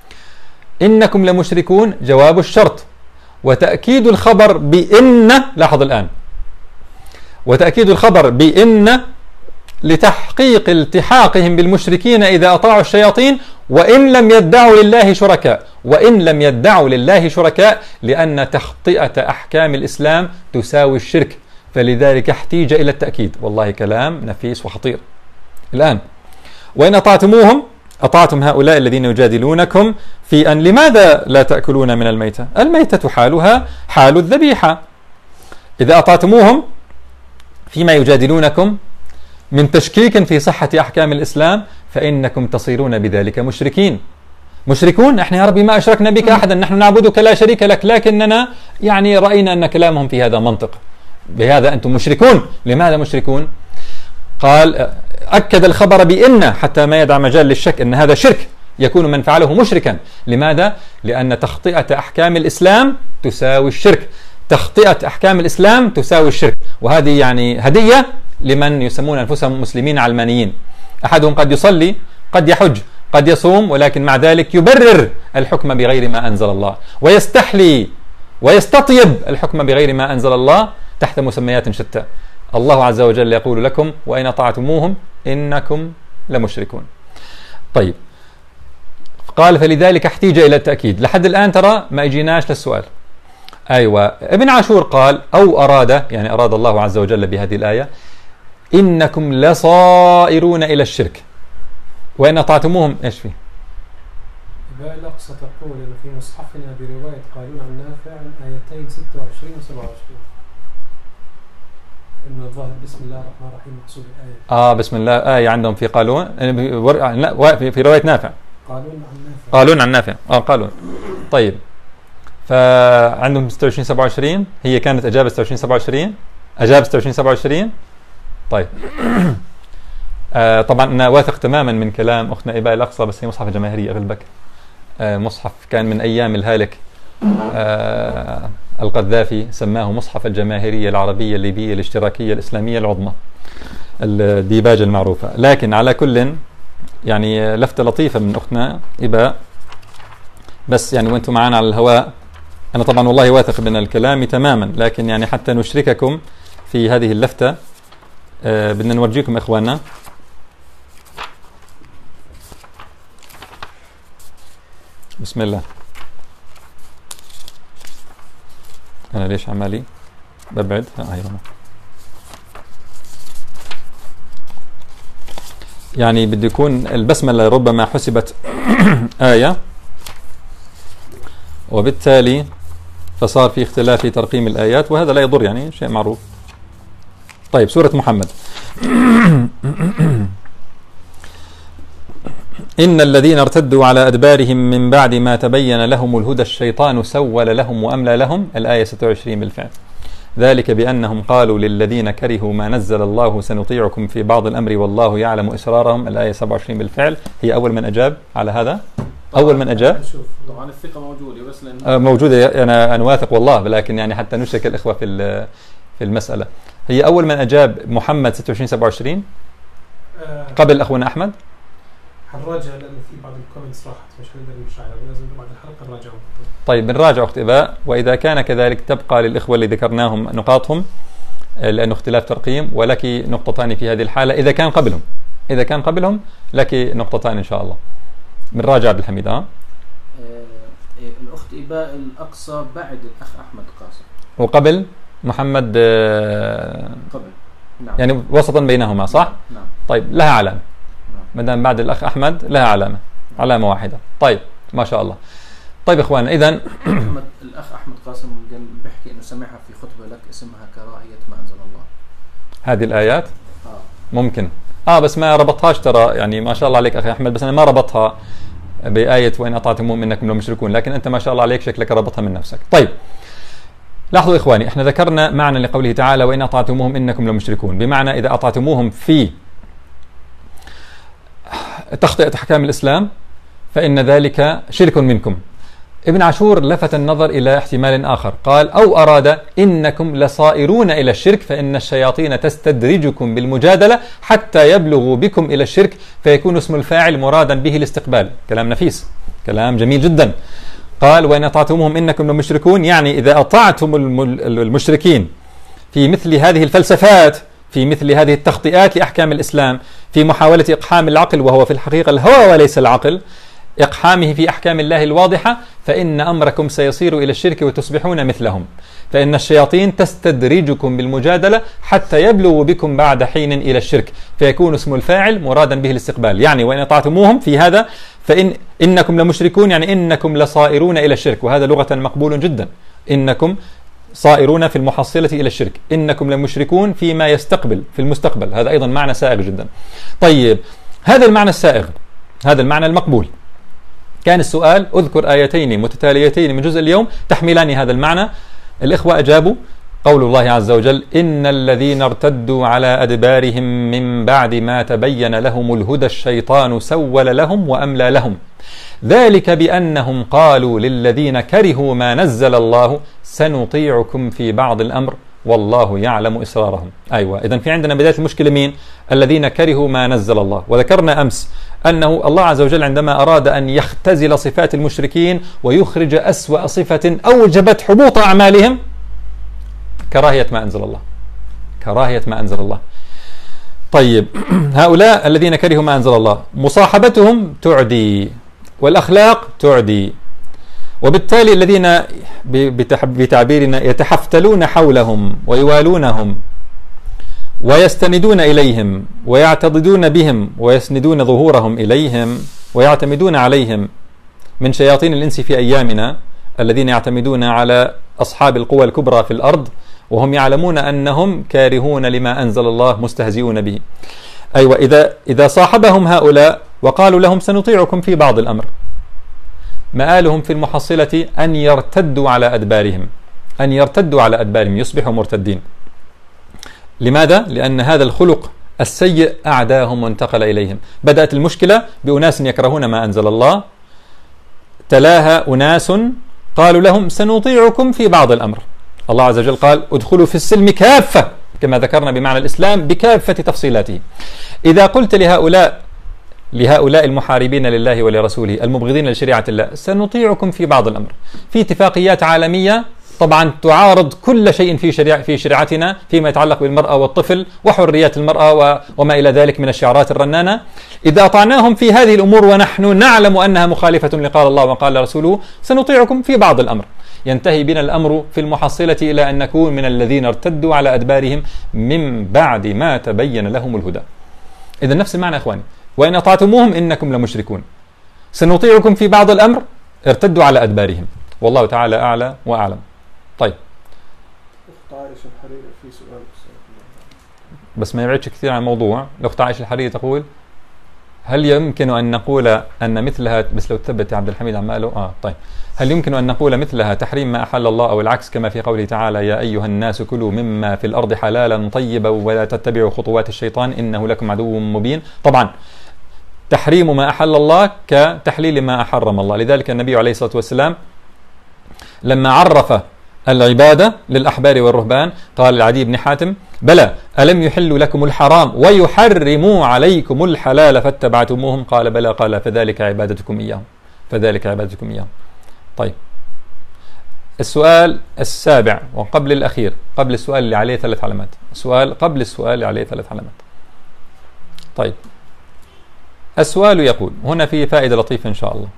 إنكم لمشركون جواب الشرط. وتأكيد الخبر بإن، لاحظ الآن، وتأكيد الخبر بإن لتحقيق التحاقهم بالمشركين إذا أطاعوا الشياطين، وإن لم يدعوا لله شركاء، وإن لم يدعوا لله شركاء، لأن تخطئة أحكام الإسلام تساوي الشرك، فلذلك احتيج إلى التأكيد. والله كلام نفيس وخطير. الآن: وإن أطعتموهم، أطعتم هؤلاء الذين يجادلونكم في أن لماذا لا تأكلون من الميتة؟ الميتة حالها حال الذبيحة. إذا أطعتموهم فيما يجادلونكم من تشكيك في صحة أحكام الإسلام فإنكم تصيرون بذلك مشركين. مشركون، احنا يا ربي ما أشركنا بك أحدا، نحن نعبدك لا شريك لك، لكننا يعني رأينا أن كلامهم في هذا منطق، بهذا أنتم مشركون. لماذا مشركون؟ قال: أكد الخبر بإن حتى ما يدع مجال للشك أن هذا شرك، يكون من فعله مشركا. لماذا؟ لأن تخطئة أحكام الإسلام تساوي الشرك، تخطئة أحكام الإسلام تساوي الشرك. وهذه يعني هدية لمن يسمون أنفسهم مسلمين علمانيين. أحدهم قد يصلي، قد يحج، قد يصوم، ولكن مع ذلك يبرر الحكم بغير ما أنزل الله، ويستحلي ويستطيب الحكم بغير ما أنزل الله تحت مسميات شتى. الله عز وجل يقول لكم: وإن أطعتموهم إنكم لمشركون. طيب، قال: فلذلك احتيج إلى التأكيد. لحد الآن ترى ما يجيناش للسؤال. أيوة، ابن عاشور قال: أو أراد، يعني أراد الله عز وجل بهذه الآية: إنكم لصائرون إلى الشرك. وإن أطعتموهم إيش فيه؟ باء الأقصى تقول إن في مصحفنا برواية قالون عن نافع آيتين ستة وعشرين و سبعة وعشرين، إنه الظاهر بسم الله الرحمن الرحيم مقصود الآية. آه بسم الله آية عندهم في قالون، لا في رواية نافع. قالون عن نافع. قالون عن نافع. آه قالون. طيب، فعندهم ستة وعشرين سبعة وعشرين، هي كانت أجابة ستة وعشرين سبعة وعشرين، أجاب ستة وعشرين سبعة وعشرين. طيب آه طبعا أنا واثق تماما من كلام أختنا إباء الأقصى، بس هي مصحف جماهيرية أغلبك، آه مصحف كان من أيام الهالك آه القذافي، سماه مصحف الجماهيرية العربية الليبية الاشتراكية الإسلامية العظمى، الديباجة المعروفة. لكن على كل يعني لفتة لطيفة من أختنا إباء، بس يعني وأنتم معنا على الهواء، أنا طبعا والله واثق من الكلام تماما، لكن يعني حتى نشرككم في هذه اللفتة آه بدنا نورجيكم إخواننا. بسم الله. أنا ليش عمالي ببعد؟ آه يعني بده يكون البسملة ربما حسبت آية، وبالتالي فصار في اختلاف في ترقيم الآيات، وهذا لا يضر، يعني شيء معروف. طيب، سورة محمد. إن الذين ارتدوا على أدبارهم من بعد ما تبين لهم الهدى الشيطان سول لهم وأملى لهم، الآية ستة وعشرين بالفعل. ذلك بأنهم قالوا للذين كرهوا ما نزل الله سنطيعكم في بعض الأمر والله يعلم إسرارهم، الآية سبعة وعشرين بالفعل. هي أول من أجاب على هذا، أول من أجاب. طبعا الثقة موجودة، بس لأن آه موجودة، أنا أنا واثق والله، لكن يعني حتى نشرك الإخوة في في المسألة. هي أول من أجاب محمد ستة وعشرين سبعة وعشرين قبل أخونا أحمد. حنراجع لأن في بعض الكومنتس راحت، مش هنقدر نشرحها، لازم بعد الحلقة نراجعهم. طيب بنراجع أخت إباء، وإذا كان كذلك تبقى للإخوة اللي ذكرناهم نقاطهم، لأنه اختلاف ترقيم، ولك نقطتان في هذه الحالة إذا كان قبلهم، إذا كان قبلهم لك نقطتان إن شاء الله. بنراجع عبد الحميد. ها الأخت إباء الأقصى بعد الأخ أحمد قاسم، وقبل محمد قبل، نعم. يعني وسطا بينهما، صح؟ نعم. طيب لها علامة، ما دام بعد الأخ أحمد لها علامة، علامة واحدة. طيب ما شاء الله. طيب إخواننا، إذن أحمد الأخ أحمد قاسم قال بيحكي إنه سمعها في خطبة لك اسمها كراهية ما أنزل الله. هذه الآيات آه. ممكن آه بس ما ربطهاش ترى، يعني ما شاء الله عليك أخي أحمد، بس أنا ما ربطها بآية وإن أطعتموهم إنكم لمشركون، لكن أنت ما شاء الله عليك شكلك ربطها من نفسك. طيب لاحظوا إخواني، إحنا ذكرنا معنى لقوله تعالى وإن أطعتموهم إنكم لمشركون، بمعنى إذا أطعتموهم في تخطئة أحكام الإسلام فإن ذلك شرك منكم. ابن عاشور لفت النظر إلى احتمال آخر، قال أو أراد إنكم لصائرون إلى الشرك فإن الشياطين تستدرجكم بالمجادلة حتى يبلغوا بكم إلى الشرك فيكون اسم الفاعل مرادا به الاستقبال. كلام نفيس، كلام جميل جدا. قال وإن أطعتموهم إنكم لمشركون، يعني إذا أطعتم المشركين في مثل هذه الفلسفات، في مثل هذه التخطئات لأحكام الإسلام، في محاولة إقحام العقل، وهو في الحقيقة الهوى وليس العقل، إقحامه في أحكام الله الواضحة، فإن أمركم سيصير إلى الشرك وتصبحون مثلهم، فإن الشياطين تستدرجكم بالمجادلة حتى يبلغوا بكم بعد حين إلى الشرك فيكون اسم الفاعل مرادا به الاستقبال. يعني وإن أطعتموهم في هذا فإن إنكم لمشركون، يعني إنكم لصائرون إلى الشرك، وهذا لغة مقبول جدا. إنكم صائرون في المحصلة إلى الشرك، إنكم لمشركون فيما يستقبل في المستقبل، هذا أيضا معنى سائغ جدا. طيب هذا المعنى السائغ، هذا المعنى المقبول، كان السؤال اذكر آيتين متتاليتين من جزء اليوم تحملان هذا المعنى. الإخوة أجابوا قول الله عز وجل إن الذين ارتدوا على أدبارهم من بعد ما تبين لهم الهدى الشيطان سول لهم وأملى لهم، ذلك بأنهم قالوا للذين كرهوا ما نزل الله سنطيعكم في بعض الأمر والله يعلم إسرارهم. أيوة، إذن في عندنا بداية المشكلة مين؟ الذين كرهوا ما نزل الله. وذكرنا أمس أنه الله عز وجل عندما أراد أن يختزل صفات المشركين ويخرج أسوأ صفة أوجبت حبوط أعمالهم كراهية ما أنزل الله، كراهية ما أنزل الله. طيب هؤلاء الذين كرهوا ما أنزل الله مصاحبتهم تعدي والأخلاق تعدي، وبالتالي الذين بتعبيرنا يتحفتلون حولهم ويوالونهم ويستندون إليهم ويعتضدون بهم ويسندون ظهورهم إليهم ويعتمدون عليهم من شياطين الإنس في أيامنا، الذين يعتمدون على أصحاب القوى الكبرى في الأرض وهم يعلمون أنهم كارهون لما أنزل الله مستهزئون به. أيوة، إذا إذا صاحبهم هؤلاء وقالوا لهم سنطيعكم في بعض الأمر، مآلهم في المحصلة أن يرتدوا على أدبارهم، أن يرتدوا على أدبارهم، يصبحوا مرتدين. لماذا؟ لأن هذا الخلق السيء أعداهم وانتقل إليهم. بدأت المشكلة بأناس يكرهون ما أنزل الله، تلاها أناس قالوا لهم سنطيعكم في بعض الأمر. الله عز وجل قال ادخلوا في السلم كافة، كما ذكرنا بمعنى الإسلام بكافة تفصيلاته. إذا قلت لهؤلاء لهؤلاء المحاربين لله ولرسوله المبغضين لشريعة الله سنطيعكم في بعض الأمر، في اتفاقيات عالمية طبعا تعارض كل شيء في شريعة في شريعتنا فيما يتعلق بالمرأة والطفل وحريات المرأة وما إلى ذلك من الشعارات الرنانة، إذا أطعناهم في هذه الأمور ونحن نعلم أنها مخالفة لقال الله وقال رسوله سنطيعكم في بعض الأمر. ينتهي بنا الأمر في المحصلة إلى أن نكون من الذين ارتدوا على أدبارهم من بعد ما تبين لهم الهدى. إذا نفس المعنى أخواني، وإن أطعتموهم إنكم لمشركون، سنطيعكم في بعض الأمر، ارتدوا على أدبارهم. والله تعالى أعلى وأعلم. طيب أخت عائشة الحريري في سؤال بس ما يبعدش كثير عن الموضوع. الأخت عائشة الحريري تقول هل يمكن أن نقول أن مثلها، بس لو تثبت يا عبد الحميد عماله آه طيب هل يمكن أن نقول مثلها تحريم ما أحل الله أو العكس كما في قوله تعالى يا أيها الناس كلوا مما في الأرض حلالا طيبا ولا تتبعوا خطوات الشيطان إنه لكم عدو مبين. طبعا تحريم ما أحل الله كتحليل ما أحرم الله. لذلك النبي عليه الصلاة والسلام لما عرف العبادة للأحبار والرهبان قال لعدي بن حاتم بلى ألم يحلوا لكم الحرام ويحرموا عليكم الحلال فاتبعتموهم؟ قال بلى. قال فذلك عبادتكم إياهم، فذلك عبادتكم إياهم. طيب السؤال السابع وقبل الأخير، قبل السؤال اللي عليه ثلاث علامات، السؤال قبل السؤال اللي عليه ثلاث علامات. طيب السؤال يقول، هنا في فائدة لطيفة إن شاء الله.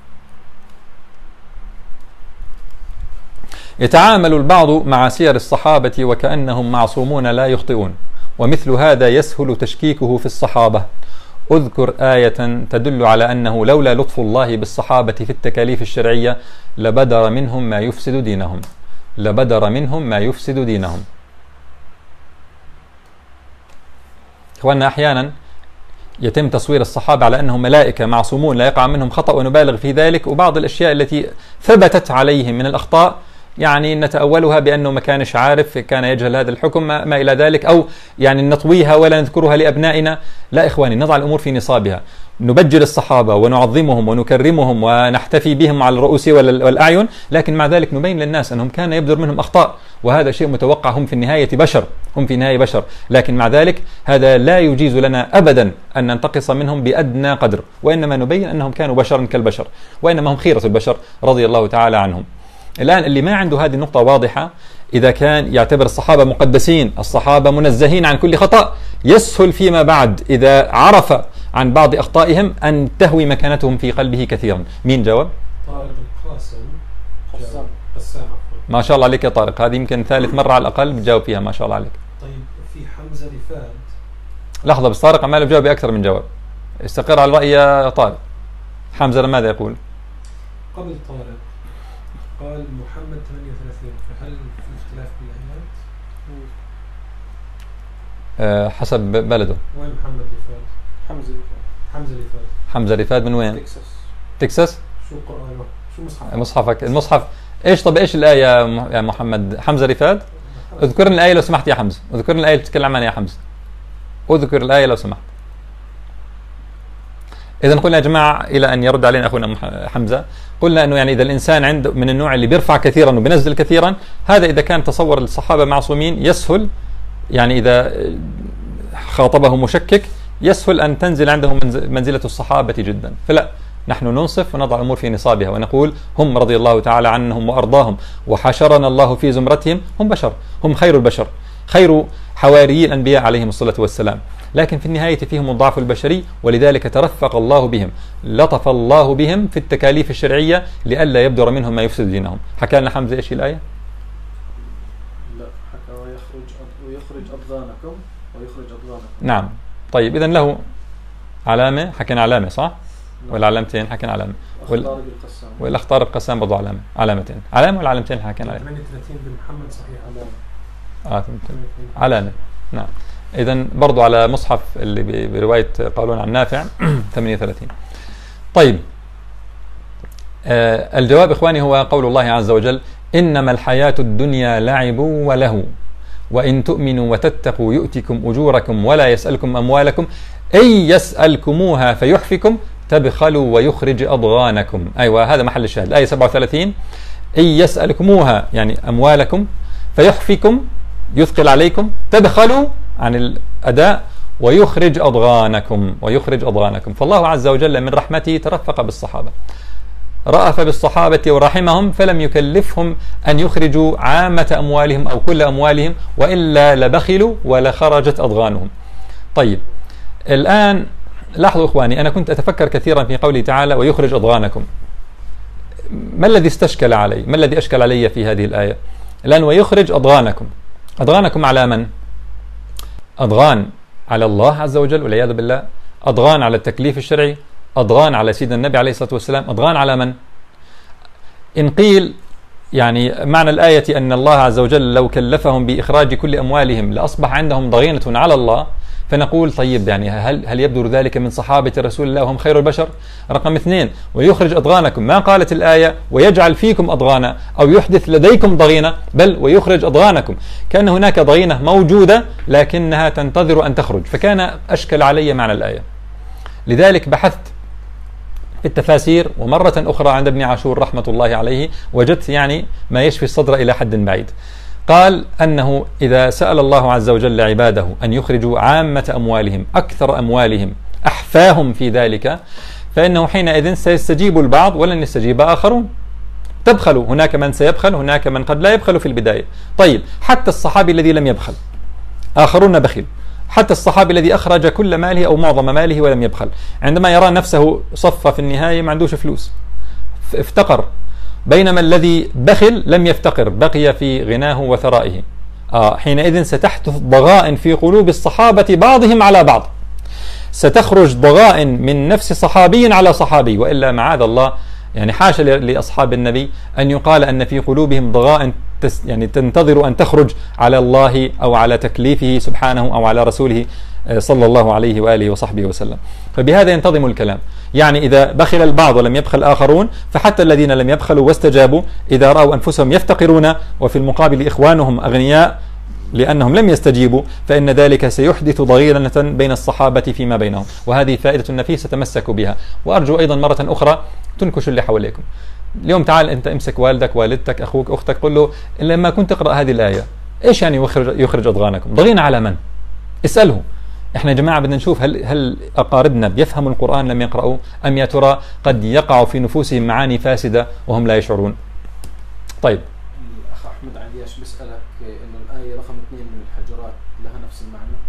يتعامل البعض مع سير الصحابة وكأنهم معصومون لا يخطئون، ومثل هذا يسهل تشكيكه في الصحابة. أذكر آية تدل على أنه لولا لطف الله بالصحابة في التكاليف الشرعية لبدر منهم ما يفسد دينهم، لبدر منهم ما يفسد دينهم. إخواننا أحيانا يتم تصوير الصحابة على أنهم ملائكة معصومون لا يقع منهم خطأ ونبالغ في ذلك، وبعض الأشياء التي ثبتت عليهم من الأخطاء يعني نتأولها بأنه ما كانش عارف، كان يجهل هذا الحكم ما, ما إلى ذلك، أو يعني نطويها ولا نذكرها لأبنائنا. لا إخواني، نضع الأمور في نصابها، نبجل الصحابة ونعظمهم ونكرمهم ونحتفي بهم على الرؤوس والأعين، لكن مع ذلك نبين للناس أنهم كان يبدر منهم أخطاء، وهذا شيء متوقع، هم في النهاية بشر، هم في النهاية بشر، لكن مع ذلك هذا لا يجيز لنا أبدا أن ننتقص منهم بأدنى قدر، وإنما نبين أنهم كانوا بشرا كالبشر، وإنما هم خيرة البشر رضي الله تعالى عنهم. الآن اللي ما عنده هذه النقطة واضحة، إذا كان يعتبر الصحابة مقدسين، الصحابة منزهين عن كل خطأ، يسهل فيما بعد إذا عرف عن بعض أخطائهم أن تهوي مكانتهم في قلبه كثيرا. مين جاوب؟ طارق القاسم. قسام. قسام. ما شاء الله عليك يا طارق، هذه يمكن ثالث مرة على الأقل بتجاوب فيها، ما شاء الله عليك. طيب في حمزة رفاد. لحظة بس، طارق عماله بجاوب أكثر من جواب، استقر على الرأي يا طارق. حمزة ماذا يقول؟ قبل طارق قال محمد ثمانية وثلاثين، فهل في اختلاف بالآيات؟ أه حسب بلده. وين محمد رفاد؟ حمزة رفاد. حمزة رفاد. حمزة رفاد من وين؟ تكساس. تكساس؟ شو قرآنه؟ شو مصحف؟ مصحفك المصحف. ايش طب ايش الآية يا محمد؟ حمزة رفاد؟ اذكرني الآية لو سمحت يا حمزة، اذكرني الآية اللي بتتكلم عنها يا حمزة. اذكر الآية لو سمحت. إذا قلنا يا جماعة إلى أن يرد علينا أخونا حمزة، قلنا أنه يعني إذا الإنسان عنده من النوع اللي بيرفع كثيرا وبينزل كثيرا، هذا إذا كان تصور الصحابة معصومين يسهل، يعني إذا خاطبه مشكك يسهل أن تنزل عندهم منزلة الصحابة جدا. فلا، نحن ننصف ونضع الأمور في نصابها ونقول هم رضي الله تعالى عنهم وأرضاهم وحشرنا الله في زمرتهم، هم بشر، هم خير البشر، خير حواري الأنبياء عليهم الصلاة والسلام، لكن في النهاية فيهم الضعف البشري، ولذلك ترفق الله بهم، لطف الله بهم في التكاليف الشرعية لئلا يبدر منهم ما يفسد دينهم. حكى لنا حمزة إيش الآية؟ لا، حكى ويخرج ويخرج أضغانكم ويخرج أضغانكم. نعم. طيب إذن له علامة، حكينا علامة صح؟ ولا علامتين؟ حكينا علامة. وال... والأخ طارق القسام برضو علامة، علامتين، علامة ولا علامتين حكينا علامة؟ ثمانية وثلاثين بمحمد صحيح علامة. آه علامة. نعم. إذن برضو على مصحف اللي برواية قالون عن نافع ثمانية وثلاثين. طيب آه الجواب إخواني هو قول الله عز وجل: إنما الحياة الدنيا لعب وله وإن تؤمنوا وتتقوا يؤتكم أجوركم ولا يسألكم أموالكم إن يسألكموها فيحفكم تبخلوا ويخرج أضغانكم. أيوة هذا محل الشاهد، الآية سبعة وثلاثين: إن يسألكموها يعني أموالكم فيحفكم يثقل عليكم، تبخلوا عن الأداء، ويخرج أضغانكم ويخرج أضغانكم. فالله عز وجل من رحمته ترفق بالصحابة، رأف بالصحابة ورحمهم، فلم يكلفهم أن يخرجوا عامة أموالهم أو كل أموالهم، وإلا لبخلوا ولخرجت أضغانهم. طيب الآن لاحظوا إخواني، أنا كنت أتفكر كثيرا في قوله تعالى ويخرج أضغانكم. ما الذي استشكل علي؟ ما الذي أشكل علي في هذه الآية؟ الآن ويخرج أضغانكم، أضغانكم على من؟ أضغان على الله عز وجل والعياذ بالله، أضغان على التكليف الشرعي، أضغان على سيدنا النبي عليه الصلاة والسلام، أضغان على من؟ إن قيل يعني معنى الآية أن الله عز وجل لو كلفهم بإخراج كل أموالهم لأصبح عندهم ضغينة على الله، فنقول طيب يعني هل هل يبدو ذلك من صحابة رسول الله وهم خير البشر؟ رقم اثنين: ويخرج أضغانكم، ما قالت الآية ويجعل فيكم أضغانا أو يحدث لديكم ضغينة، بل ويخرج أضغانكم، كان هناك ضغينة موجودة لكنها تنتظر أن تخرج، فكان أشكل علي معنى الآية. لذلك بحثت في التفاسير، ومرة أخرى عند ابن عاشور رحمة الله عليه وجدت يعني ما يشفي الصدر إلى حد بعيد. قال أنه إذا سأل الله عز وجل عباده أن يخرجوا عامة أموالهم، أكثر أموالهم، أحفاهم في ذلك، فإنه حينئذ سيستجيب البعض ولن يستجيب آخرون. تبخلوا، هناك من سيبخل، هناك من قد لا يبخل في البداية. طيب حتى الصحابي الذي لم يبخل، آخرون بخل، حتى الصحابي الذي أخرج كل ماله أو معظم ماله ولم يبخل، عندما يرى نفسه صفى في النهاية ما عندوش فلوس، افتقر، بينما الذي بخل لم يفتقر، بقي في غناه وثرائه. آه حينئذ ستحدث ضغائن في قلوب الصحابة بعضهم على بعض، ستخرج ضغائن من نفس صحابي على صحابي، وإلا معاذ الله يعني حاشا لأصحاب النبي أن يقال أن في قلوبهم ضغائن يعني تنتظر أن تخرج على الله أو على تكليفه سبحانه أو على رسوله صلى الله عليه وآله وصحبه وسلم. فبهذا ينتظم الكلام، يعني إذا بخل البعض ولم يبخل آخرون، فحتى الذين لم يبخلوا واستجابوا إذا رأوا أنفسهم يفتقرون وفي المقابل إخوانهم أغنياء لأنهم لم يستجيبوا، فإن ذلك سيحدث ضغينة بين الصحابة فيما بينهم، وهذه فائدة نفيسة تمسكوا بها. وأرجو أيضا مرة أخرى تنكشوا اللي حواليكم. اليوم تعال أنت امسك والدك، والدتك، أخوك، أختك، قل له لما كنت تقرأ هذه الآية إيش يعني يخرج, يخرج أضغانكم؟ ضغينة على من؟ اسأله. إحنا يا جماعة بدنا نشوف هل هل أقاربنا بيفهموا القرآن لم يقرأوا، أم يا ترى قد يقع في نفوسهم معاني فاسدة وهم لا يشعرون. طيب الأخ أحمد عياش بيسألك إنه الآية رقم اثنين من الحجرات لها نفس المعنى.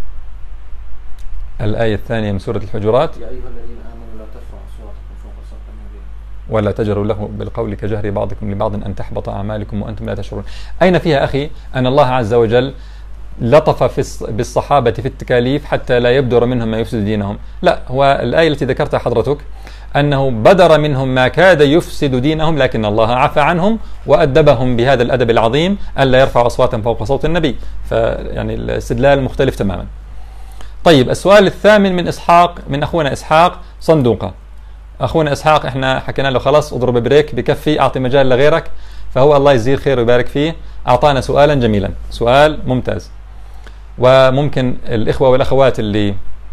الآية الثانية من سورة الحجرات: يا أيها الذين آمنوا لا ترفعوا أصواتكم فوق صوت النبي ولا تجروا له بالقول كجهر بعضكم لبعض أن تحبط أعمالكم وأنتم لا تشعرون. أين فيها أخي أن الله عز وجل لطف في بالصحابة في التكاليف حتى لا يبدر منهم ما يفسد دينهم؟ لا، هو الآية التي ذكرتها حضرتك أنه بدر منهم ما كاد يفسد دينهم، لكن الله عفى عنهم وأدبهم بهذا الأدب العظيم ألا يرفع أصواتهم فوق صوت النبي. فيعني الاستدلال مختلف تماما. طيب السؤال الثامن من إسحاق، من أخونا إسحاق صندوقة. أخونا إسحاق إحنا حكينا له خلاص اضرب بريك بكفي، أعطي مجال لغيرك، فهو الله يجزيه خير ويبارك فيه أعطانا سؤالا جميلا، سؤال ممتاز. وممكن الإخوة والأخوات اللي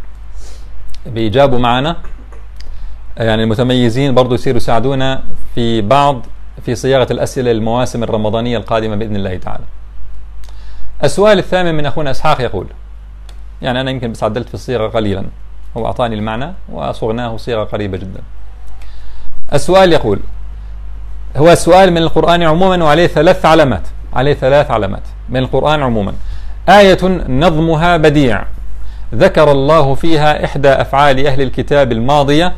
بيجابوا معنا يعني المتميزين برضو يصيروا يساعدونا في بعض في صياغة الأسئلة المواسم الرمضانية القادمة بإذن الله تعالى. السؤال الثامن من أخونا إسحاق يقول، يعني أنا يمكن بس عدلت في الصيغة قليلا، هو أعطاني المعنى وصغناه صيغة قريبة جدا. السؤال يقول، هو السؤال من القرآن عموما وعليه ثلاث علامات، عليه ثلاث علامات من القرآن عموما. آية نظمها بديع ذكر الله فيها إحدى أفعال أهل الكتاب الماضية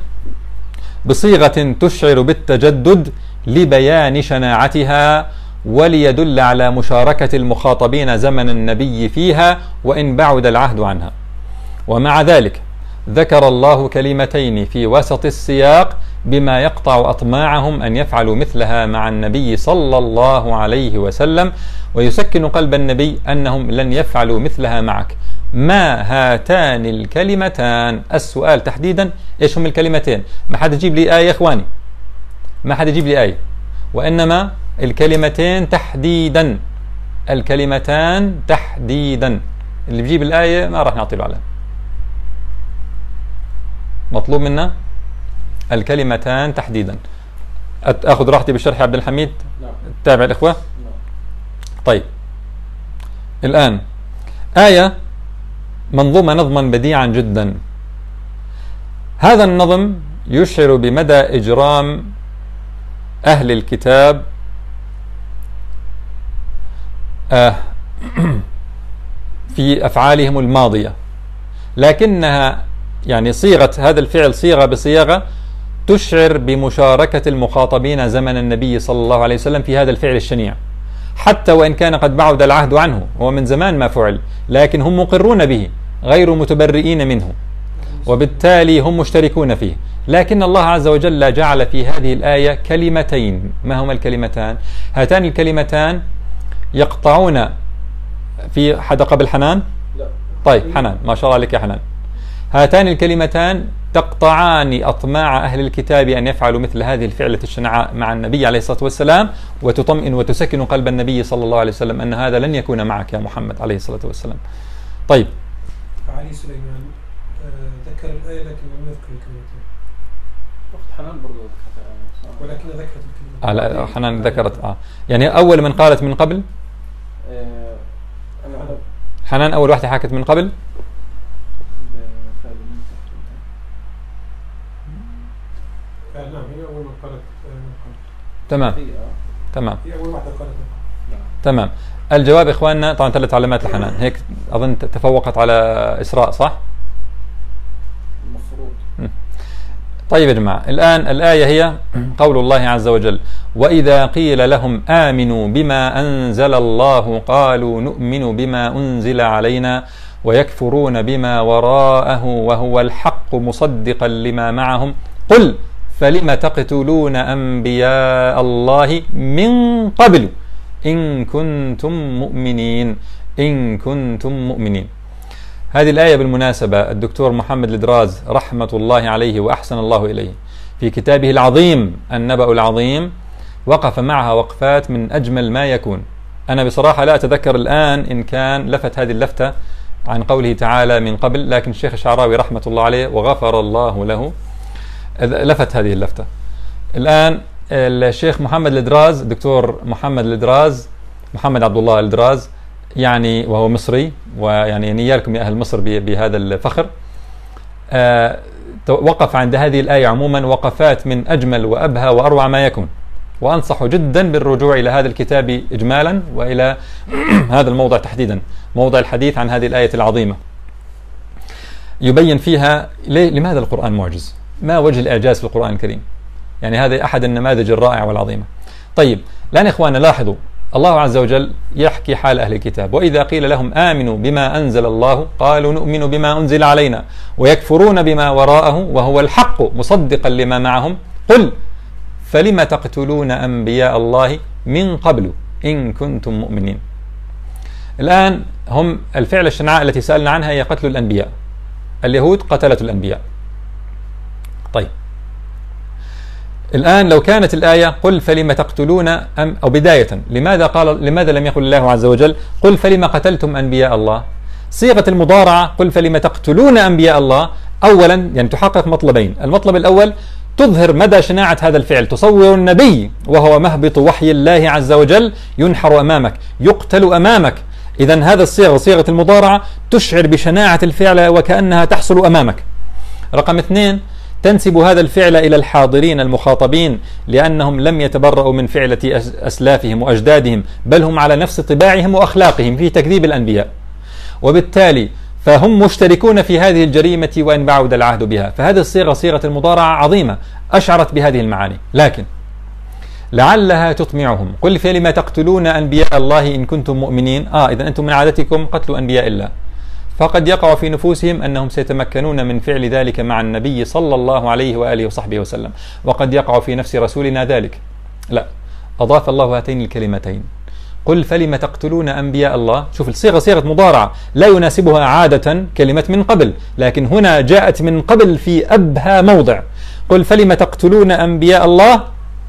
بصيغة تشعر بالتجدد لبيان شناعتها وليدل على مشاركة المخاطبين زمن النبي فيها وإن بعد العهد عنها. ومع ذلك ذكر الله كلمتين في وسط السياق بما يقطع أطماعهم أن يفعلوا مثلها مع النبي صلى الله عليه وسلم، ويسكن قلب النبي أنهم لن يفعلوا مثلها معك. ما هاتان الكلمتان؟ السؤال تحديدا إيش هم الكلمتين؟ ما حد يجيب لي آية يا إخواني، ما حد يجيب لي آية، وإنما الكلمتين تحديدا، الكلمتان تحديدا. اللي بيجيب الآية ما راح نعطي له عليها. مطلوب منا الكلمتان تحديدا. أخذ راحتي بالشرح يا عبد الحميد. نعم. تابع الإخوة. نعم. طيب الآن آية منظومة نظما بديعا جدا. هذا النظم يشعر بمدى إجرام أهل الكتاب آه في أفعالهم الماضية، لكنها يعني صيغة هذا الفعل صيغة بصيغة تشعر بمشاركة المخاطبين زمن النبي صلى الله عليه وسلم في هذا الفعل الشنيع، حتى وإن كان قد بعد العهد عنه، هو من زمان ما فعل، لكن هم مقرون به غير متبرئين منه، وبالتالي هم مشتركون فيه. لكن الله عز وجل جعل في هذه الآية كلمتين. ما هما الكلمتان؟ هاتان الكلمتان يقطعون في حدا قبل حنان؟ لا. طيب حنان، ما شاء الله عليك يا حنان. هاتان الكلمتان تقطعان أطماع أهل الكتاب أن يفعلوا مثل هذه الفعلة الشنعاء مع النبي عليه الصلاة والسلام، وتطمئن وتسكن قلب النبي صلى الله عليه وسلم أن هذا لن يكون معك يا محمد عليه الصلاة والسلام. طيب علي سليمان آه ذكر الآية لكن لم يذكر الكلمتين. أخت حنان برضو ذكرتها، ولكن ذكرت الكلمتين. آه لا حنان ذكرت آه يعني أول من قالت من قبل آه أنا على حنان أول واحدة حكت من قبل. آه نعم هي أول من قالت آه من قبل. تمام هي آه. تمام هي أول واحدة قالت من قبل. نعم. تمام. الجواب إخواننا طبعا ثلاث علامات لحنان، هيك أظن تفوقت على إسراء صح؟ المفروض. طيب يا جماعة، الآن الآية هي قول الله عز وجل: وإذا قيل لهم آمنوا بما أنزل الله قالوا نؤمن بما أنزل علينا ويكفرون بما وراءه وهو الحق مصدقا لما معهم قل فلم تقتلون أنبياء الله من قبل إن كنتم مؤمنين إن كنتم مؤمنين. هذه الآية بالمناسبة الدكتور محمد الدراز رحمة الله عليه وأحسن الله إليه في كتابه العظيم النبأ العظيم وقف معها وقفات من أجمل ما يكون. أنا بصراحة لا أتذكر الآن إن كان لفت هذه اللفتة عن قوله تعالى من قبل، لكن الشيخ الشعراوي رحمة الله عليه وغفر الله له لفت هذه اللفتة. الآن الشيخ محمد الدراز دكتور محمد الدراز محمد عبد الله الدراز يعني وهو مصري، ويعني نيالكم يا أهل مصر بهذا الفخر، أه وقف عند هذه الآية عموما وقفات من أجمل وأبهى وأروع ما يكون، وأنصح جدا بالرجوع إلى هذا الكتاب إجمالا وإلى هذا الموضع تحديدا، موضع الحديث عن هذه الآية العظيمة. يبين فيها لماذا القرآن معجز، ما وجه الإعجاز في القرآن الكريم، يعني هذا أحد النماذج الرائعة والعظيمة. طيب الآن إخوانا لاحظوا الله عز وجل يحكي حال أهل الكتاب: وإذا قيل لهم آمنوا بما أنزل الله قالوا نؤمن بما أنزل علينا ويكفرون بما وراءه وهو الحق مصدقا لما معهم قل فلم تقتلون أنبياء الله من قبل إن كنتم مؤمنين. الآن هم الفعل الشنعاء التي سألنا عنها هي قتل الأنبياء، اليهود قتلت الأنبياء. طيب الآن لو كانت الآية قل فلم تقتلون أم أو بداية لماذا قال لماذا لم يقل الله عز وجل قل فلم قتلتم أنبياء الله؟ صيغة المضارعة قل فلم تقتلون أنبياء الله أولا يعني تحقق مطلبين: المطلب الأول تظهر مدى شناعة هذا الفعل، تصور النبي وهو مهبط وحي الله عز وجل ينحر أمامك يقتل أمامك، إذن هذا الصيغة صيغة المضارعة تشعر بشناعة الفعل وكأنها تحصل أمامك. رقم اثنين تنسب هذا الفعل إلى الحاضرين المخاطبين لأنهم لم يتبرؤوا من فعلة أسلافهم وأجدادهم، بل هم على نفس طباعهم وأخلاقهم في تكذيب الأنبياء، وبالتالي فهم مشتركون في هذه الجريمة وإن بعد العهد بها. فهذه الصيغة صيغة المضارعة عظيمة أشعرت بهذه المعاني، لكن لعلها تطمعهم قل فلم تقتلون أنبياء الله إن كنتم مؤمنين. آه إذن أنتم من عادتكم قتل أنبياء الله، فقد يقع في نفوسهم أنهم سيتمكنون من فعل ذلك مع النبي صلى الله عليه وآله وصحبه وسلم، وقد يقع في نفس رسولنا ذلك. لا، أضاف الله هاتين الكلمتين قل فلم تقتلون أنبياء الله. شوف الصيغة صيغة مضارعة لا يناسبها عادة كلمة من قبل، لكن هنا جاءت من قبل في أبهى موضع. قل فلم تقتلون أنبياء الله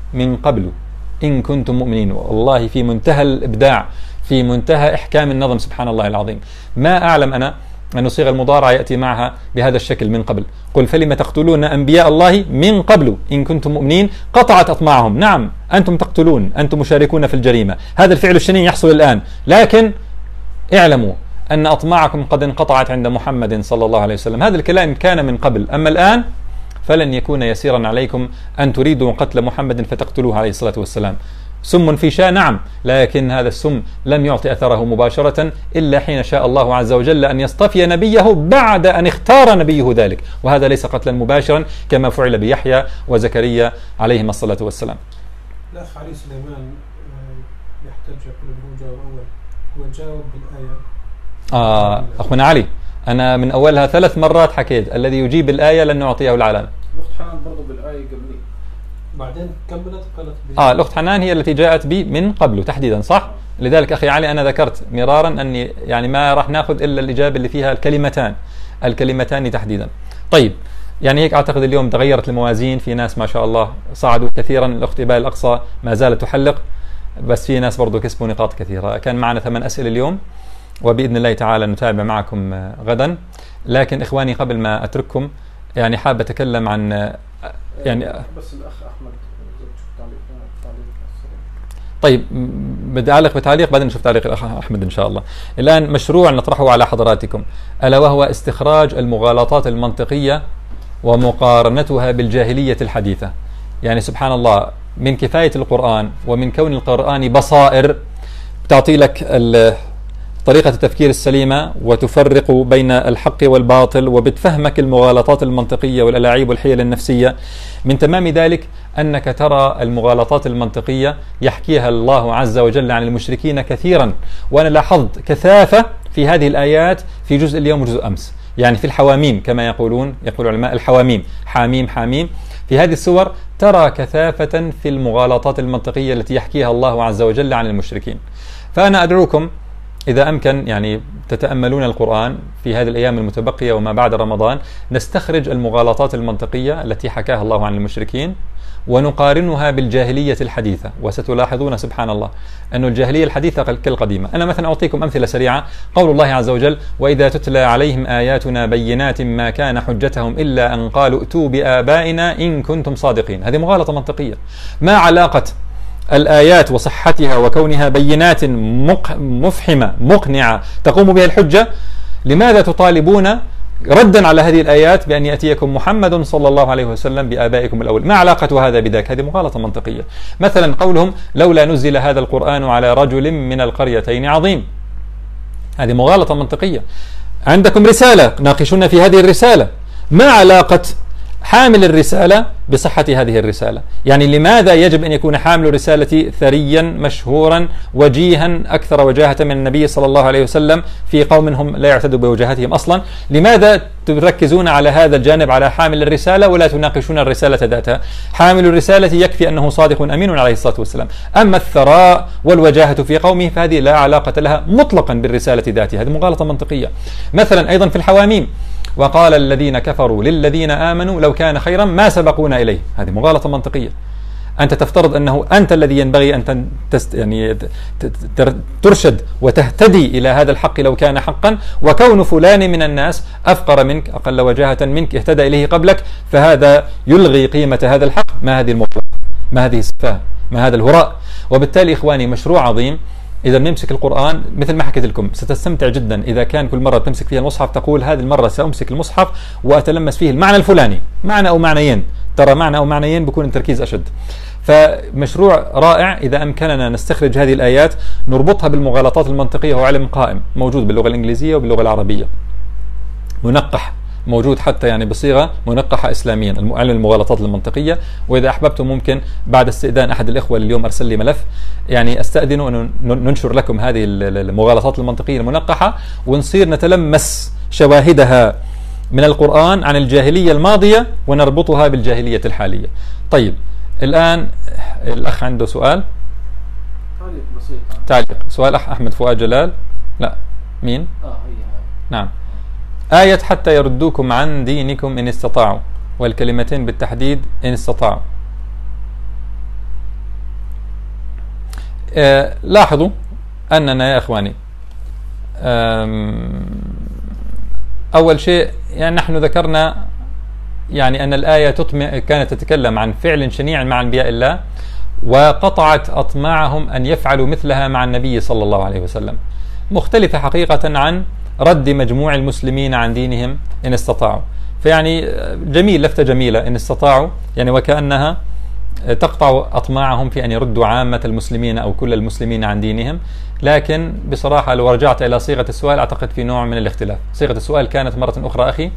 من قبل إن كنتم مؤمنين. والله في منتهى الإبداع، في منتهى إحكام النظم، سبحان الله العظيم. ما أعلم أنا أن صيغ المضارع يأتي معها بهذا الشكل من قبل. قل فلم تقتلون أنبياء الله من قبل إن كنتم مؤمنين. قطعت أطماعهم. نعم أنتم تقتلون، أنتم مشاركون في الجريمة، هذا الفعل الشنيع يحصل الآن، لكن اعلموا أن أطماعكم قد انقطعت عند محمد صلى الله عليه وسلم. هذا الكلام كان من قبل، أما الآن فلن يكون يسيرا عليكم أن تريدوا قتل محمد فتقتلوه عليه الصلاة والسلام. سم في شاء، نعم، لكن هذا السم لم يعطي أثره مباشرة إلا حين شاء الله عز وجل أن يصطفي نبيه بعد أن اختار نبيه ذلك، وهذا ليس قتلا مباشرا كما فعل بيحيى وزكريا عليهما الصلاة والسلام. الأخ علي سليمان يحتاج يقول أنه جاوب أول، هو جاوب بالآية. آه أخونا علي، أنا من أولها ثلاث مرات حكيت الذي يجيب الآية لن نعطيه العلامة. الأخت حنان برضو بالآية قبلي، بعدين كملت قالت آه الأخت حنان هي التي جاءت بي من قبله تحديدا، صح؟ لذلك أخي علي أنا ذكرت مرارا أني يعني ما راح ناخذ إلا الإجابة اللي فيها الكلمتان الكلمتان تحديدا. طيب يعني هيك أعتقد اليوم تغيرت الموازين، في ناس ما شاء الله صعدوا كثيرا. الأخت إباء الأقصى ما زالت تحلق، بس في ناس برضو كسبوا نقاط كثيرة. كان معنا ثمان أسئلة اليوم، وبإذن الله تعالى نتابع معكم غدا. لكن إخواني قبل ما أترككم يعني حاب أتكلم عن يعني بس الأخ أحمد طيب بدي أعلق بتعليق بعدين نشوف تعليق الأخ أحمد إن شاء الله. الآن مشروع نطرحه على حضراتكم ألا وهو استخراج المغالطات المنطقية ومقارنتها بالجاهلية الحديثة. يعني سبحان الله، من كفاية القرآن ومن كون القرآن بصائر بتعطي لك طريقة التفكير السليمة وتفرق بين الحق والباطل وبتفهمك المغالطات المنطقية والألاعيب والحيل النفسية. من تمام ذلك أنك ترى المغالطات المنطقية يحكيها الله عز وجل عن المشركين كثيرا، وأنا لاحظت كثافة في هذه الآيات في جزء اليوم وجزء أمس. يعني في الحواميم كما يقولون يقول العلماء الحواميم، حاميم حاميم، في هذه السور ترى كثافة في المغالطات المنطقية التي يحكيها الله عز وجل عن المشركين. فأنا أدعوكم إذا أمكن يعني تتأملون القرآن في هذه الأيام المتبقية وما بعد رمضان، نستخرج المغالطات المنطقية التي حكاها الله عن المشركين ونقارنها بالجاهلية الحديثة، وستلاحظون سبحان الله أن الجاهلية الحديثة كالقديمة. أنا مثلا أعطيكم أمثلة سريعة. قول الله عز وجل: وإذا تتلى عليهم آياتنا بينات ما كان حجتهم إلا أن قالوا ائتوا بآبائنا إن كنتم صادقين. هذه مغالطة منطقية. ما علاقة الآيات وصحتها وكونها بينات مفحمة مقنعة تقوم بها الحجة، لماذا تطالبون ردا على هذه الآيات بأن يأتيكم محمد صلى الله عليه وسلم بآبائكم الأول؟ ما علاقة هذا بذاك؟ هذه مغالطة منطقية. مثلا قولهم: لولا نزل هذا القرآن على رجل من القريتين عظيم. هذه مغالطة منطقية. عندكم رسالة، ناقشونا في هذه الرسالة. ما علاقة حامل الرسالة بصحة هذه الرسالة؟ يعني لماذا يجب أن يكون حامل الرسالة ثريا مشهورا وجيها أكثر وجاهة من النبي صلى الله عليه وسلم في قوم هم لا يعتدوا بوجاهتهم أصلا؟ لماذا تركزون على هذا الجانب، على حامل الرسالة، ولا تناقشون الرسالة ذاتها؟ حامل الرسالة يكفي أنه صادق أمين عليه الصلاة والسلام. أما الثراء والوجاهة في قومه فهذه لا علاقة لها مطلقا بالرسالة ذاتها. هذه مغالطة منطقية. مثلا أيضا في الحواميم: وقال الذين كفروا للذين آمنوا لو كان خيرا ما سبقونا إليه. هذه مغالطة منطقية. أنت تفترض أنه أنت الذي ينبغي أن تست يعني ترشد وتهتدي إلى هذا الحق لو كان حقا، وكون فلان من الناس أفقر منك أقل وجاهة منك اهتدى إليه قبلك فهذا يلغي قيمة هذا الحق. ما هذه المغالطة؟ ما هذه السفاهة؟ ما هذا الهراء؟ وبالتالي إخواني مشروع عظيم. إذا بنمسك القرآن مثل ما حكيت لكم ستستمتع جدا إذا كان كل مرة تمسك فيها المصحف تقول: هذه المرة سأمسك المصحف وأتلمس فيه المعنى الفلاني، معنى أو معنيين، ترى معنى أو معنيين بيكون التركيز أشد. فمشروع رائع. إذا أمكننا نستخرج هذه الآيات نربطها بالمغالطات المنطقية، هو علم قائم موجود باللغة الإنجليزية وباللغة العربية، منقح موجود حتى يعني بصيغة منقحة إسلاميا، علم المغالطات المنطقية. وإذا أحببتم ممكن بعد استئذان أحد الإخوة اليوم أرسل لي ملف، يعني أستأذنوا أن ننشر لكم هذه المغالطات المنطقية المنقحة ونصير نتلمس شواهدها من القرآن عن الجاهلية الماضية ونربطها بالجاهلية الحالية. طيب الآن الأخ عنده سؤال. تعليق بسيط. تعليق سؤال أخ أحمد فؤاد جلال. لا مين؟ آه هي. نعم. آية حتى يردوكم عن دينكم إن استطاعوا، والكلمتين بالتحديد إن استطاعوا. آه لاحظوا أننا يا إخواني أول شيء يعني نحن ذكرنا يعني أن الآية تطمئ كانت تتكلم عن فعل شنيع مع أنبياء الله، وقطعت أطماعهم أن يفعلوا مثلها مع النبي صلى الله عليه وسلم، مختلفة حقيقة عن رد مجموع المسلمين عن دينهم إن استطاعوا. فيعني جميل، لفتة جميلة إن استطاعوا، يعني وكأنها تقطع أطماعهم في أن يردوا عامة المسلمين أو كل المسلمين عن دينهم. لكن بصراحة لو رجعت إلى صيغة السؤال أعتقد في نوع من الاختلاف. صيغة السؤال كانت مرة أخرى أخي،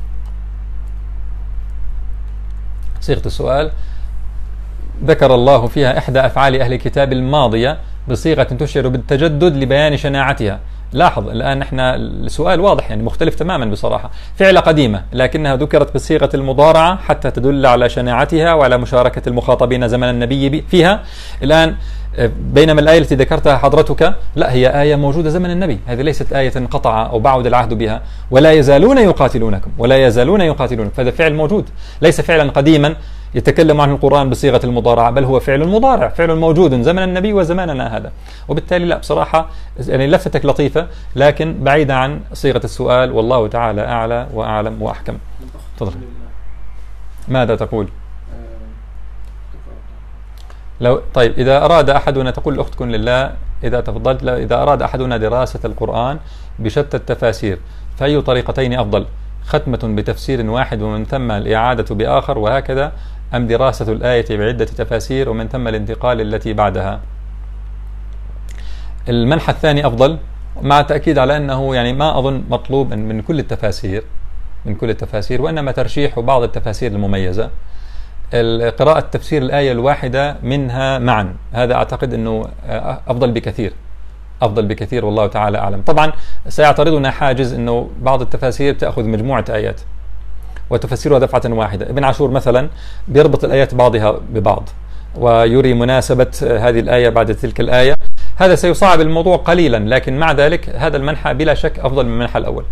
صيغة السؤال ذكر الله فيها إحدى أفعال أهل الكتاب الماضية بصيغة تشعر بالتجدد لبيان شناعتها. لاحظ الآن نحن السؤال واضح يعني مختلف تماما بصراحة، فعلة قديمة لكنها ذكرت بصيغة المضارعة حتى تدل على شناعتها وعلى مشاركة المخاطبين زمن النبي فيها. الآن بينما الآية التي ذكرتها حضرتك لا، هي آية موجودة زمن النبي، هذه ليست آية انقطع أو بعد العهد بها. ولا يزالون يقاتلونكم ولا يزالون يقاتلونكم، فهذا فعل موجود ليس فعلا قديما يتكلم عنه القرآن بصيغة المضارعة، بل هو فعل مضارع، فعل موجود زمن النبي وزماننا هذا. وبالتالي لا بصراحة يعني لفتك لطيفة لكن بعيدة عن صيغة السؤال، والله تعالى أعلى وأعلم وأحكم. تفضل. ماذا تقول؟ لو طيب إذا أراد أحدنا، تقول الأخت كن لله إذا تفضلت، إذا أراد أحدنا دراسة القرآن بشتى التفاسير فأي طريقتين أفضل؟ ختمة بتفسير واحد ومن ثم الإعادة بآخر وهكذا، أم دراسة الآية بعدة تفاسير ومن ثم الانتقال التي بعدها؟ المنحى الثاني أفضل، مع التأكيد على أنه يعني ما أظن مطلوب من كل التفاسير من كل التفاسير وإنما ترشيح بعض التفاسير المميزة. قراءة تفسير الآية الواحدة منها معا، هذا أعتقد أنه أفضل بكثير أفضل بكثير والله تعالى أعلم. طبعا سيعترضنا حاجز أنه بعض التفاسير تأخذ مجموعة آيات وتفسيرها دفعة واحدة. ابن عاشور مثلا بيربط الآيات بعضها ببعض ويري مناسبة هذه الآية بعد تلك الآية، هذا سيصعب الموضوع قليلا، لكن مع ذلك هذا المنحى بلا شك أفضل من المنحى الأول.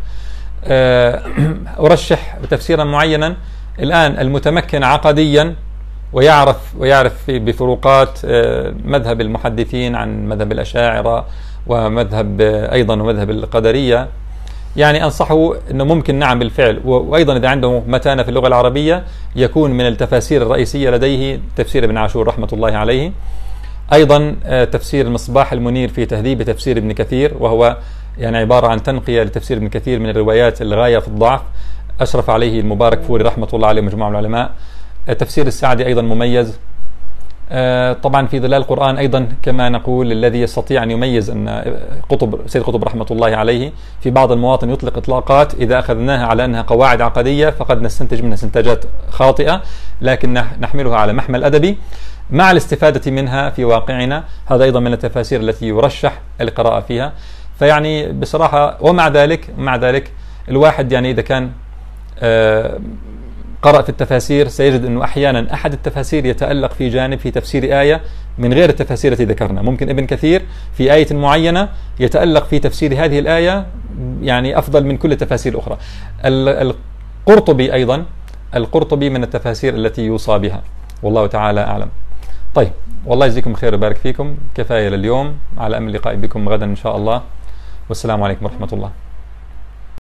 أرشح تفسيرا معينا الآن المتمكن عقديا ويعرف ويعرف بفروقات مذهب المحدثين عن مذهب الأشاعرة ومذهب أيضا ومذهب القدرية، يعني أنصحه أنه ممكن نعم بالفعل، وأيضا إذا عنده متانة في اللغة العربية يكون من التفاسير الرئيسية لديه تفسير ابن عاشور رحمة الله عليه، أيضا تفسير المصباح المنير في تهذيب تفسير ابن كثير، وهو يعني عبارة عن تنقية لتفسير ابن كثير من الروايات الغاية في الضعف، أشرف عليه المبارك فوري رحمة الله عليه مجموعة العلماء. تفسير السعدي أيضا مميز. طبعا في ظلال القرآن أيضا كما نقول الذي يستطيع أن يميز أن قطب سيد قطب رحمة الله عليه في بعض المواطن يطلق إطلاقات إذا أخذناها على أنها قواعد عقدية فقد نستنتج منها استنتاجات خاطئة، لكن نحملها على محمل أدبي مع الاستفادة منها في واقعنا. هذا أيضا من التفاسير التي يرشح القراءة فيها. فيعني بصراحة ومع ذلك مع ذلك الواحد يعني إذا كان قرأ في التفاسير سيجد أنه أحيانا أحد التفاسير يتألق في جانب في تفسير آية من غير التفاسير التي ذكرنا. ممكن ابن كثير في آية معينة يتألق في تفسير هذه الآية يعني أفضل من كل التفاسير الأخرى. القرطبي أيضا القرطبي من التفاسير التي يوصى بها والله تعالى أعلم. طيب والله يجزيكم خير ويبارك فيكم، كفاية لليوم، على أمل اللقاء بكم غدا إن شاء الله، والسلام عليكم ورحمة الله.